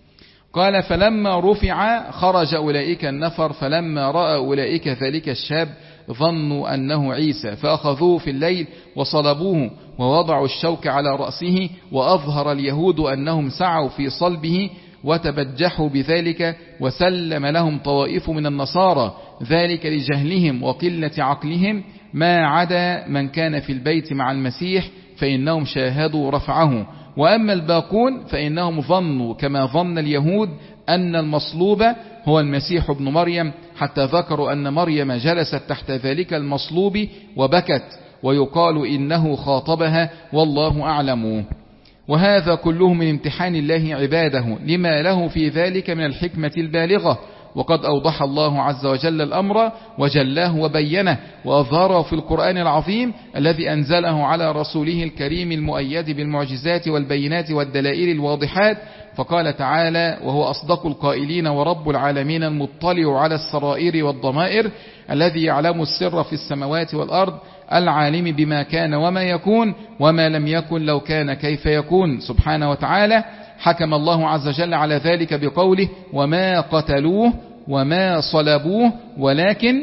A: قال فلما رفع خرج أولئك النفر فلما رأى أولئك ذلك الشاب ظنوا أنه عيسى فأخذوه في الليل وصلبوه ووضعوا الشوك على رأسه وأظهر اليهود أنهم سعوا في صلبه وتبجحوا بذلك وسلم لهم طوائف من النصارى ذلك لجهلهم وقلة عقلهم ما عدا من كان في البيت مع المسيح فإنهم شاهدوا رفعه. وأما الباقون فإنهم ظنوا كما ظن اليهود أن المصلوب هو المسيح ابن مريم حتى ذكروا أن مريم جلست تحت ذلك المصلوب وبكت ويقال إنه خاطبها والله أعلم. وهذا كله من امتحان الله عباده لما له في ذلك من الحكمة البالغة، وقد أوضح الله عز وجل الأمر وجلاه وبينه وأظهره في القرآن العظيم الذي أنزله على رسوله الكريم المؤيد بالمعجزات والبينات والدلائل الواضحات. فقال تعالى وهو أصدق القائلين ورب العالمين المطلع على السرائر والضمائر الذي يعلم السر في السماوات والأرض العالم بما كان وما يكون وما لم يكن لو كان كيف يكون سبحانه وتعالى. حكم الله عز وجل على ذلك بقوله وما قتلوه وما صلبوه ولكن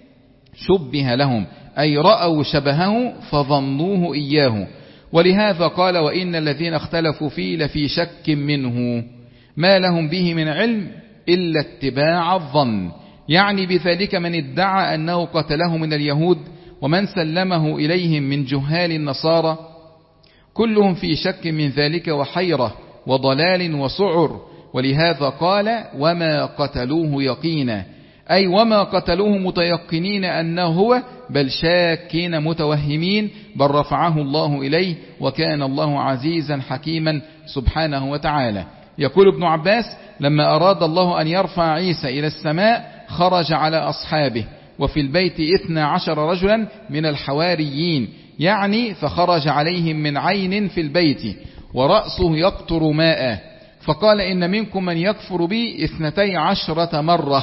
A: شبه لهم، أي رأوا شبهه فظنوه إياه. ولهذا قال وإن الذين اختلفوا فيه لفي شك منه ما لهم به من علم إلا اتباع الظن، يعني بذلك من ادعى أنه قتله من اليهود ومن سلمه إليهم من جهال النصارى كلهم في شك من ذلك وحيرة وضلال وسعر. ولهذا قال وما قتلوه يقينا، أي وما قتلوه متيقنين أنه هو بل شاكين متوهمين، بل رفعه الله إليه وكان الله عزيزا حكيما سبحانه وتعالى. يقول ابن عباس لما أراد الله أن يرفع عيسى إلى السماء خرج على أصحابه وفي البيت اثنى عشر رجلا من الحواريين، يعني فخرج عليهم من عين في البيت ورأسه يقطر ماء فقال إن منكم من يكفر بي اثنتي عشرة مرة،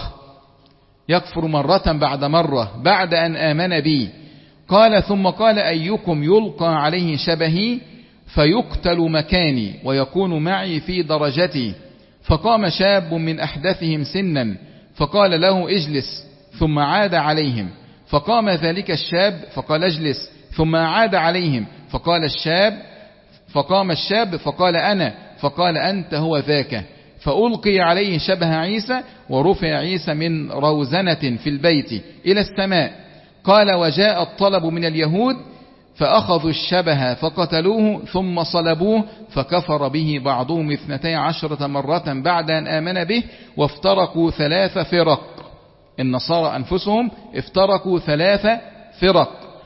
A: يكفر مرة بعد مرة بعد أن آمن بي. قال ثم قال أيكم يلقى عليه شبهي فيقتل مكاني ويكون معي في درجتي. فقام شاب من أحدثهم سنا فقال له اجلس، ثم عاد عليهم فقام ذلك الشاب فقال اجلس، ثم عاد عليهم فقال الشاب فقام الشاب فقال أنا، فقال أنت هو ذاك. فألقي عليه شبه عيسى ورفع عيسى من روزنة في البيت إلى السماء. قال وجاء الطلب من اليهود فأخذوا الشبه فقتلوه ثم صلبوه فكفر به بعضهم اثنتي عشرة مرة بعد أن آمن به وافترقوا ثلاث فرق. النصارى أنفسهم افترقوا ثلاث فرق.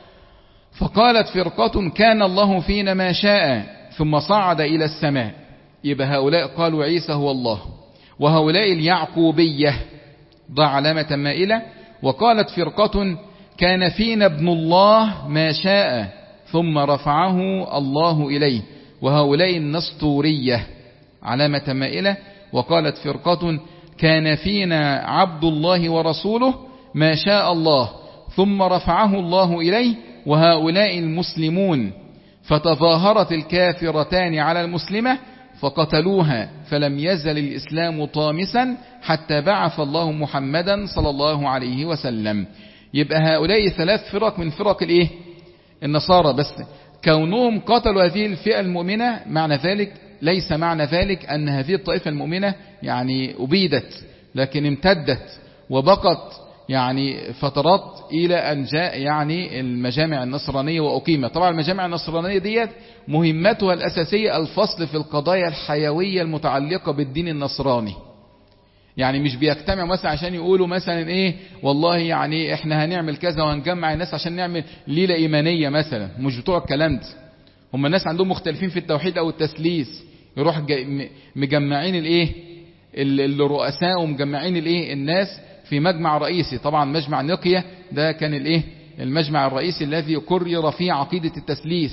A: فقالت فرقة كان الله فينا ما شاء ثم صعد إلى السماء. يبقى هؤلاء قالوا عيسى هو الله، وهؤلاء اليعقوبية ضع علامة مائلة. وقالت فرقة كان فينا ابن الله ما شاء ثم رفعه الله إليه، وهؤلاء النسطورية علامة مائلة. وقالت فرقة كان فينا عبد الله ورسوله ما شاء الله ثم رفعه الله إليه، وهؤلاء المسلمون. فتظاهرت الكافرتان على المسلمة فقتلوها، فلم يزل الإسلام طامسا حتى بعث الله محمدا صلى الله عليه وسلم. يبقى هؤلاء ثلاث فرق من فرق الايه؟ النصارى. بس كونهم قتلوا هذه الفئة المؤمنة معنى ذلك ليس معنى ذلك أن هذه الطائفة المؤمنة يعني أبيدت، لكن امتدت وبقت يعني فترات إلى أن جاء يعني المجامع النصرانية وأقيمت. طبعا المجامع النصرانية ديت مهمتها الأساسية الفصل في القضايا الحيوية المتعلقة بالدين النصراني. يعني مش بيجتمعوا مثلا عشان يقولوا مثلا ايه والله يعني احنا هنعمل كذا وهنجمع الناس عشان نعمل ليلة ايمانية مثلا، مش بتوع الكلام ده. هم الناس عندهم مختلفين في التوحيد او التثليث، يروح مجمعين الايه الرؤساء ومجمعين الايه الناس في مجمع رئيسي. طبعا مجمع نقية ده كان الايه المجمع الرئيسي الذي قرر فيه عقيدة التثليث.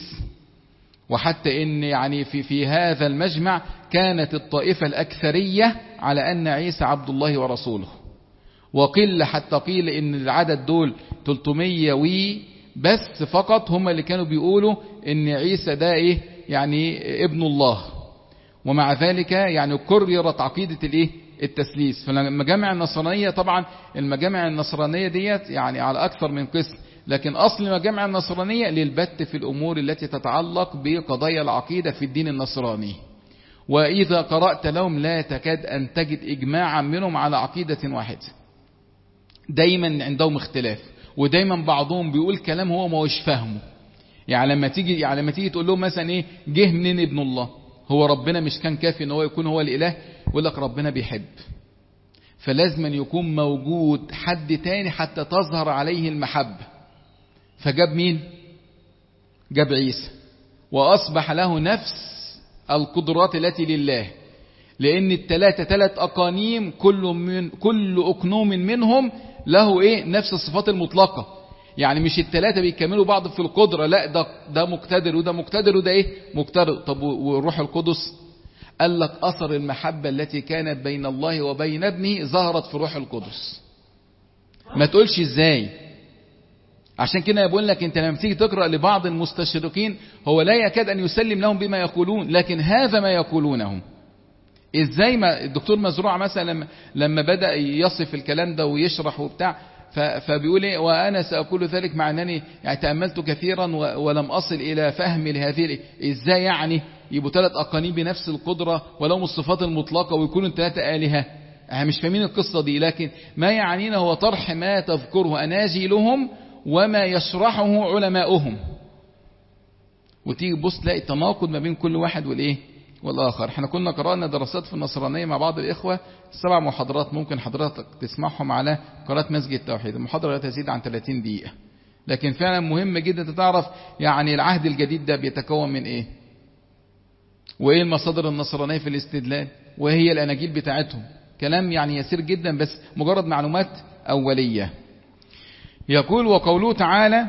A: وحتى ان يعني في في هذا المجمع كانت الطائفة الأكثرية على أن عيسى عبد الله ورسوله، وقل حتى قيل ان العدد دول ثلاثمية وي بس فقط هم اللي كانوا بيقولوا ان عيسى ده ايه يعني ابن الله. ومع ذلك يعني قررت عقيدة الايه التثليث. فالمجامع النصرانية طبعا المجامع النصرانية ديت يعني على أكثر من قسم، لكن أصل المجامع النصرانية للبت في الأمور التي تتعلق بقضايا العقيدة في الدين النصراني. وإذا قرأت لهم لا تكاد أن تجد إجماعا منهم على عقيدة واحدة، دايما عندهم اختلاف، ودايما بعضهم بيقول كلام هو ما هوش فاهمه. يعني لما تيجي يعني لما تيجي تقول لهم مثلا ايه جه منين ابن الله، هو ربنا مش كان كافي ان هو يكون هو الاله؟ يقول لك ربنا بيحب، فلازم أن يكون موجود حد تاني حتى تظهر عليه المحبة. فجاب مين؟ جاب عيسى، وأصبح له نفس القدرات التي لله، لأن الثلاثة ثلاث أقانيم كل من كل أقنوم منهم له إيه نفس الصفات المطلقة. يعني مش الثلاثة بيكملوا بعض في القدرة، لا ده ده مقتدر وده مقتدر وده إيه مقتدر. طب والروح القدس؟ قال لك أثر المحبة التي كانت بين الله وبين ابنه ظهرت في روح القدس. ما تقولش ازاي. عشان كده بقول لك انت لما تيجي تقرأ لبعض المستشرقين هو لا يكاد ان يسلم لهم بما يقولون، لكن هذا ما يقولونه. ازاي؟ ما الدكتور مزروع مثلا لما, لما بدأ يصف الكلام ده ويشرح وبتاع فبيقول ايه وانا سأقول ذلك مع انني يعني تأملت كثيرا ولم اصل الى فهم لهذه. ازاي يعني يبقوا ثلاث اقانيم بنفس القدرة ولهم الصفات المطلقة ويكونوا ثلاثة آلهة؟ احنا مش فاهمين القصة دي، لكن ما يعنينا هو طرح ما تذكره اناجيلهم وما يشرحه علماؤهم. وتيجي تبص تلاقي تناقض ما بين كل واحد والايه والآخر. احنا كنا قرأنا دراسات في النصرانية مع بعض الإخوة، سبع محاضرات ممكن حضرتك تسمعهم على قناة مسجد التوحيد. المحاضرة لا تزيد عن ثلاثين دقيقة، لكن فعلا مهم جدا تعرف يعني العهد الجديد ده بيتكون من ايه، وايه المصادر النصرانية في الاستدلال، وهي الأناجيل بتاعتهم. كلام يعني يسير جدا بس مجرد معلومات أولية. يقول وقوله تعالى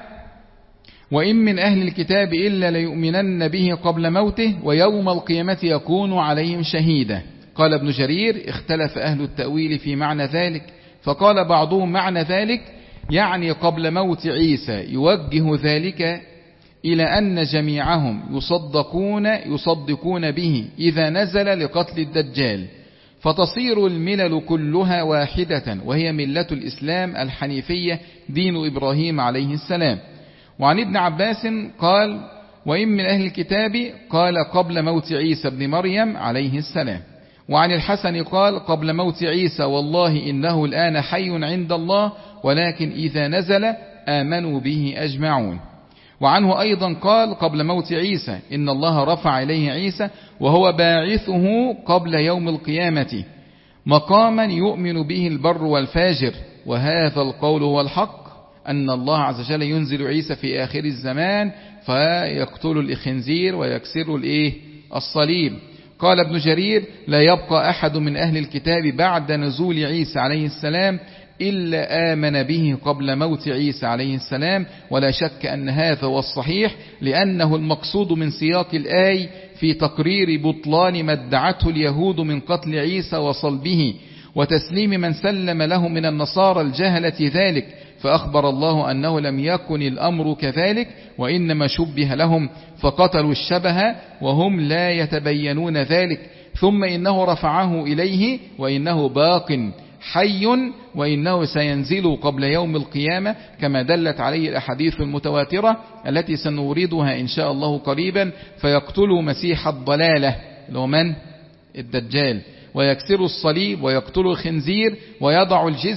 A: وإن من أهل الكتاب إلا ليؤمنن به قبل موته ويوم القيامة يكون عليهم شهيدا. قال ابن جرير اختلف أهل التأويل في معنى ذلك، فقال بعضهم معنى ذلك يعني قبل موت عيسى، يوجه ذلك إلى أن جميعهم يصدقون يصدقون به إذا نزل لقتل الدجال، فتصير الملل كلها واحدة وهي ملة الإسلام الحنيفية دين إبراهيم عليه السلام. وعن ابن عباس قال وإن من أهل الكتاب قال قبل موت عيسى بن مريم عليه السلام. وعن الحسن قال قبل موت عيسى والله إنه الآن حي عند الله ولكن إذا نزل آمنوا به أجمعون. وعنه أيضا قال قبل موت عيسى إن الله رفع إليه عيسى وهو باعثه قبل يوم القيامة مقاما يؤمن به البر والفاجر، وهذا القول هو الحق أن الله عز وجل ينزل عيسى في آخر الزمان فيقتل الخنزير ويكسر الإيه الصليب. قال ابن جرير لا يبقى أحد من أهل الكتاب بعد نزول عيسى عليه السلام إلا آمن به قبل موت عيسى عليه السلام، ولا شك أن هذا هو الصحيح، لأنه المقصود من سياق الآي في تقرير بطلان ما ادعته اليهود من قتل عيسى وصلبه وتسليم من سلم له من النصارى الجهلة ذلك، فأخبر الله أنه لم يكن الأمر كذلك وإنما شبه لهم فقتلوا الشبه وهم لا يتبينون ذلك، ثم إنه رفعه إليه وإنه باق حي وإنه سينزل قبل يوم القيامة كما دلت عليه الأحاديث المتواترة التي سنوردها إن شاء الله قريبا، فيقتل مسيح الضلالة اللي هو من؟ الدجال، ويكسر الصليب ويقتل الخنزير ويضع الجزية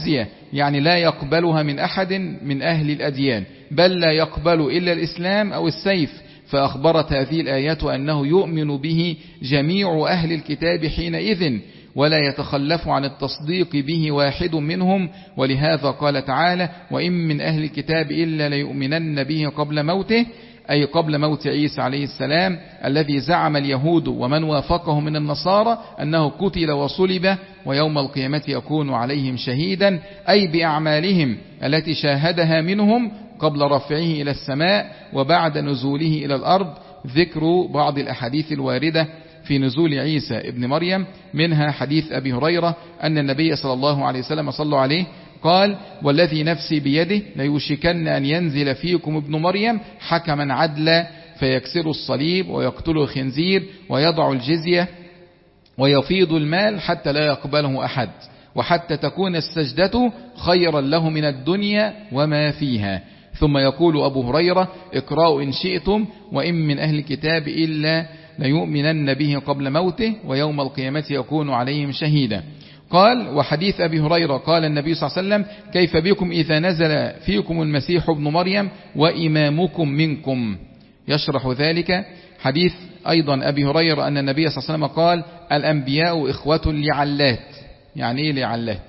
A: يعني لا يقبلها من أحد من أهل الأديان، بل لا يقبل إلا الإسلام أو السيف. فأخبرت هذه الآيات أنه يؤمن به جميع أهل الكتاب حينئذ، ولا يتخلف عن التصديق به واحد منهم. ولهذا قال تعالى: وإن من أهل الكتاب إلا ليؤمنن به قبل موته، أي قبل موت عيسى عليه السلام، الذي زعم اليهود ومن وافقه من النصارى أنه قتل وصلب ويوم القيامة يكون عليهم شهيدا، أي بأعمالهم التي شاهدها منهم قبل رفعه إلى السماء وبعد نزوله إلى الأرض. ذكر بعض الأحاديث الواردة في نزول عيسى ابن مريم، منها حديث أبي هريرة أن النبي صلى الله عليه وسلم صلى عليه قال: والذي نفسي بيده ليوشكن أن ينزل فيكم ابن مريم حكما عدلا فيكسر الصليب ويقتل الخنزير ويضع الجزية ويفيض المال حتى لا يقبله أحد، وحتى تكون السجدة خيرا له من الدنيا وما فيها. ثم يقول أبو هريرة: اقرأوا إن شئتم وإن من أهل الكتاب إلا ليؤمنن به قبل موته ويوم القيامة يكون عليهم شهيدا. قال: وحديث أبي هريرة قال النبي صلى الله عليه وسلم: كيف بكم إذا نزل فيكم المسيح ابن مريم وإمامكم منكم؟ يشرح ذلك حديث أيضا أبي هريرة أن النبي صلى الله عليه وسلم قال: الأنبياء إخوة لعلات. يعني إيه لعلات؟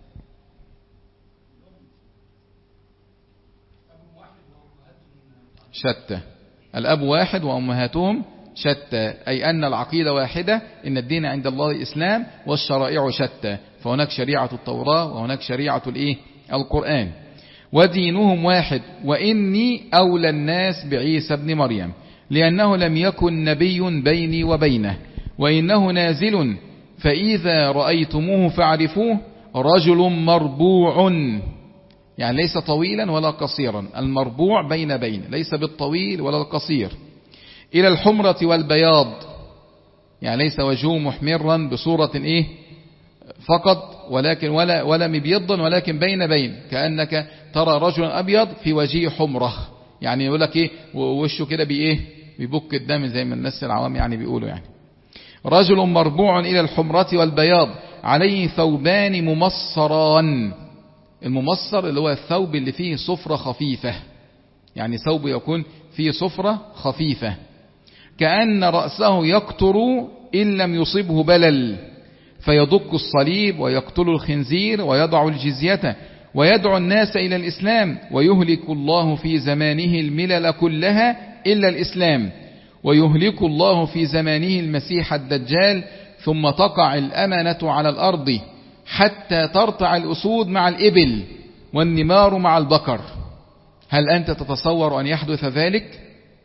A: شتى. الأب واحد وأمهاتهم شتى، أي أن العقيدة واحدة، إن الدين عند الله الإسلام والشرائع شتى، فهناك شريعة التوراة وهناك شريعة الإيه؟ القرآن، ودينهم واحد. وإني أولى الناس بعيسى ابن مريم لأنه لم يكن نبي بيني وبينه، وإنه نازل فإذا رأيتموه فاعرفوه، رجل مربوع، يعني ليس طويلا ولا قصيرا، المربوع بين بين، ليس بالطويل ولا القصير، إلى الحمرة والبياض، يعني ليس وجهه محمرا بصورة إيه فقط، ولكن ولا ولا مبيضا، ولكن بين بين، كأنك ترى رجلا أبيض في وجهه حمرة، يعني يقول لك إيه ووشه كده بإيه بيبك الدم زي ما الناس العوام يعني بيقولوا. يعني رجل مربوع إلى الحمرة والبياض عليه ثوبان ممصران. الممصر اللي هو الثوب اللي فيه صفرة خفيفة، يعني ثوب يكون فيه صفرة خفيفة، كأن رأسه يقطر إن لم يصبه بلل، فيدق الصليب ويقتل الخنزير ويضع الجزية ويدعو الناس إلى الإسلام، ويهلك الله في زمانه الملل كلها إلا الإسلام، ويهلك الله في زمانه المسيح الدجال، ثم تقع الأمنة على الأرض حتى ترتع الأسود مع الإبل والنمار مع البقر. هل أنت تتصور أن يحدث ذلك؟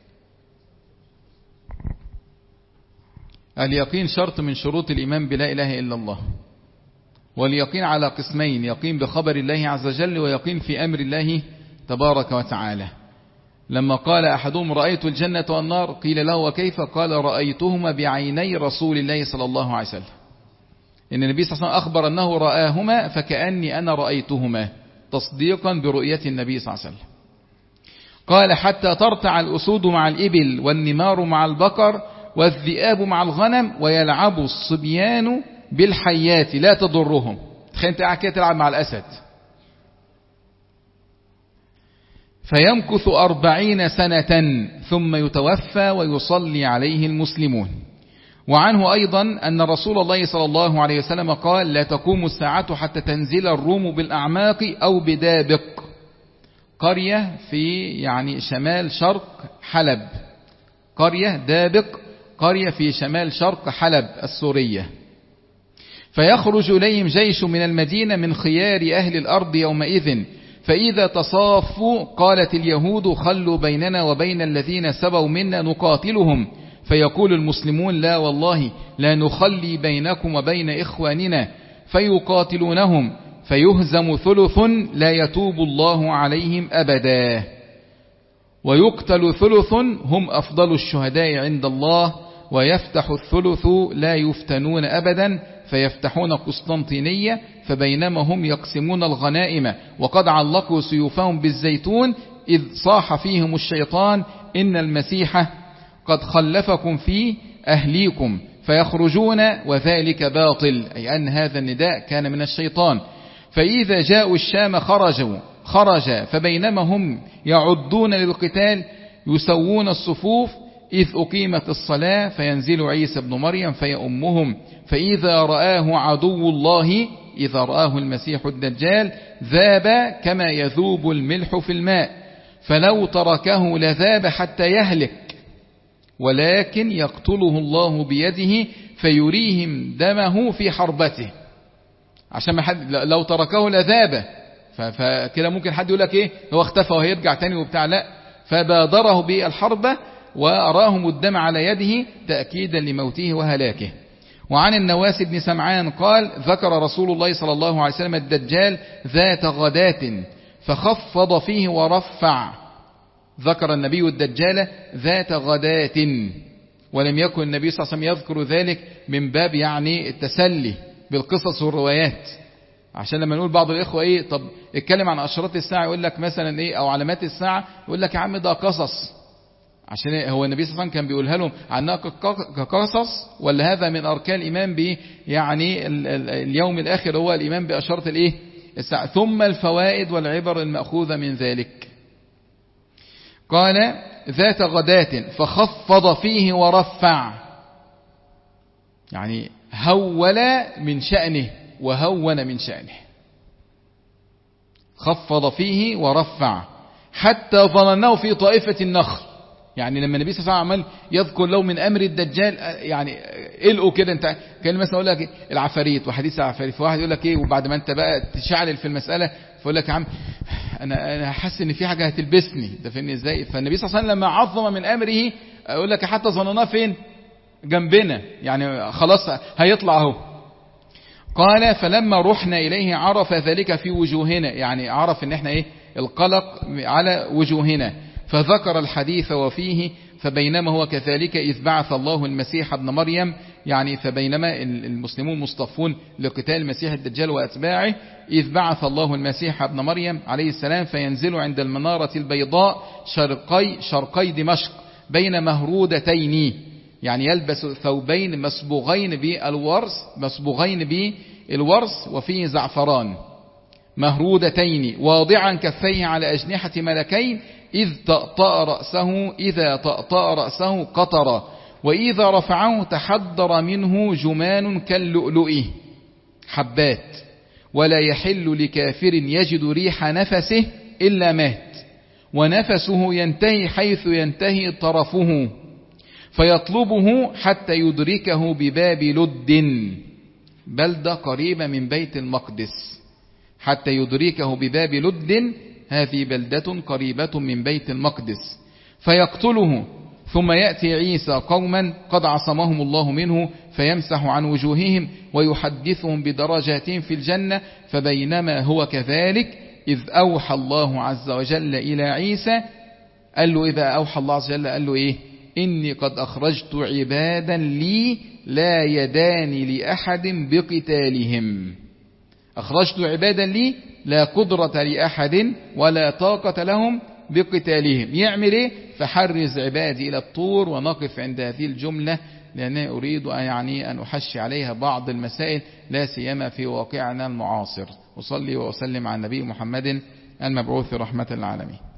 A: اليقين شرط من شروط الإيمان بلا إله إلا الله، واليقين على قسمين: يقين بخبر الله عز وجل ويقين في أمر الله تبارك وتعالى. لما قال أحدهم رأيت الجنة والنار قيل له وكيف؟ قال رأيتهما بعيني رسول الله صلى الله عليه وسلم، إن النبي صلى الله عليه وسلم أخبر أنه رآهما فكأني أنا رأيتهما، تصديقا برؤية النبي صلى الله عليه وسلم. قال حتى ترتع الأسود مع الإبل والنمار مع البقر والذئاب مع الغنم ويلعب الصبيان بالحيات لا تضرهم. تخيل انت قاعد كده تلعب مع الأسد. فيمكث أربعين سنة ثم يتوفى ويصلي عليه المسلمون. وعنه أيضا أن رسول الله صلى الله عليه وسلم قال لا تقوم الساعة حتى تنزل الروم بالأعماق أو بدابق، قرية في يعني شمال شرق حلب، قرية دابق قرية في شمال شرق حلب السورية، فيخرج إليهم جيش من المدينة من خيار أهل الأرض يومئذ، فإذا تصافوا قالت اليهود خلوا بيننا وبين الذين سبوا منا نقاتلهم، فيقول المسلمون لا والله لا نخلي بينكم وبين إخواننا، فيقاتلونهم فيهزم ثلث لا يتوب الله عليهم أبدا، ويقتل ثلث هم أفضل الشهداء عند الله، ويفتح الثلث لا يفتنون أبدا، فيفتحون قسطنطينية فبينما هم يقسمون الغنائم وقد علقوا سيوفهم بالزيتون إذ صاح فيهم الشيطان إن المسيح قد خلفكم في أهليكم، فيخرجون وذلك باطل، أي أن هذا النداء كان من الشيطان، فإذا جاءوا الشام خرجوا خرج فبينما هم يعدون للقتال يسوون الصفوف إذ أقيمت الصلاة فينزل عيسى بن مريم فيأمهم فإذا رآه عدو الله إذا رآه المسيح الدجال ذاب كما يذوب الملح في الماء فلو تركه لذاب حتى يهلك ولكن يقتله الله بيده فيريهم دمه في حربته. عشان ما حد لو تركه لذاب فكده ممكن حد يقول لك ايه هو اختفى وهيرجع تاني وبتاع، لا، فبادره بالحربة وأراهم الدم على يده تأكيدا لموته وهلاكه. وعن النواس بن سمعان قال ذكر رسول الله صلى الله عليه وسلم الدجال ذات غداة فخفض فيه ورفع. ذكر النبي الدجال ذات غداة ولم يكن النبي صلى الله عليه وسلم يذكر ذلك من باب يعني التسلي بالقصص والروايات. عشان لما نقول بعض الإخوة إيه طب اتكلم عن أشراط الساعة يقول لك مثلا إيه أو علامات الساعة يقول لك يا عم ده قصص. عشان هو النبي صلى الله عليه وسلم كان بيقولها لهم عنها كقصص ولا هذا من أركان الإيمان ب يعني اليوم الآخر هو الإيمان بأشراط الإيه الساعة. ثم الفوائد والعبر المأخوذة من ذلك. قال ذات غداة فخفض فيه ورفع يعني هول من شأنه وهون من شأنه. خفض فيه ورفع حتى ظنناه في طائفة النخل. يعني لما النبي صلى الله عليه وسلم عمل يذكر له من أمر الدجال يعني إلقوا كده انت كان مثلا اقول لك العفاريت وحديث العفاريت فواحد يقول لك ايه وبعد ما انت بقى تشعل في المسألة فيقول لك يا عم انا انا حاسس ان في حاجة هتلبسني ده فين ازاي. فالنبي صلى الله عليه وسلم لما عظم من أمره يقول لك حتى ظنناه فين جنبنا يعني خلاص هيطلع اهو. قال فلما رحنا إليه عرف ذلك في وجوهنا يعني عرف ان احنا ايه القلق على وجوهنا فذكر الحديث وفيه فبينما هو كذلك إذ بعث الله المسيح ابن مريم يعني فبينما المسلمون مصطفون لقتال المسيح الدجال وأتباعه إذ بعث الله المسيح ابن مريم عليه السلام فينزل عند المنارة البيضاء شرقي شرقي دمشق بين مهرودتين يعني يلبس ثوبين مسبوغين بالورس مسبوغين بالورس وفيه زعفران مهرودتين واضعا كفيه على أجنحة ملكين إذ تأطأ رأسه إذا تأطأ رأسه قطر وإذا رفعه تحدر منه جمان كاللؤلؤ حبات ولا يحل لكافر يجد ريح نفسه إلا مات ونفسه ينتهي حيث ينتهي طرفه فيطلبه حتى يدركه بباب لد بلدة قريبة من بيت المقدس حتى يدركه بباب لد هذه بلدة قريبة من بيت المقدس فيقتله ثم يأتي عيسى قوما قد عصمهم الله منه فيمسح عن وجوههم ويحدثهم بدرجاتهم في الجنة فبينما هو كذلك إذ أوحى الله عز وجل إلى عيسى قال له إذا أوحى الله عز وجل قال له إيه إني قد أخرجت عبادا لي لا يدان لأحد بقتالهم. أخرجت عبادا لي لا قدرة لأحد ولا طاقة لهم بقتالهم. يعمل إيه؟ فحرز عبادي إلى الطور. ونقف عند هذه الجملة لأنني أريد أن يعني أن أحشي عليها بعض المسائل لا سيما في واقعنا المعاصر. أصلي وأسلم على النبي محمد المبعوث رحمة للعالمين.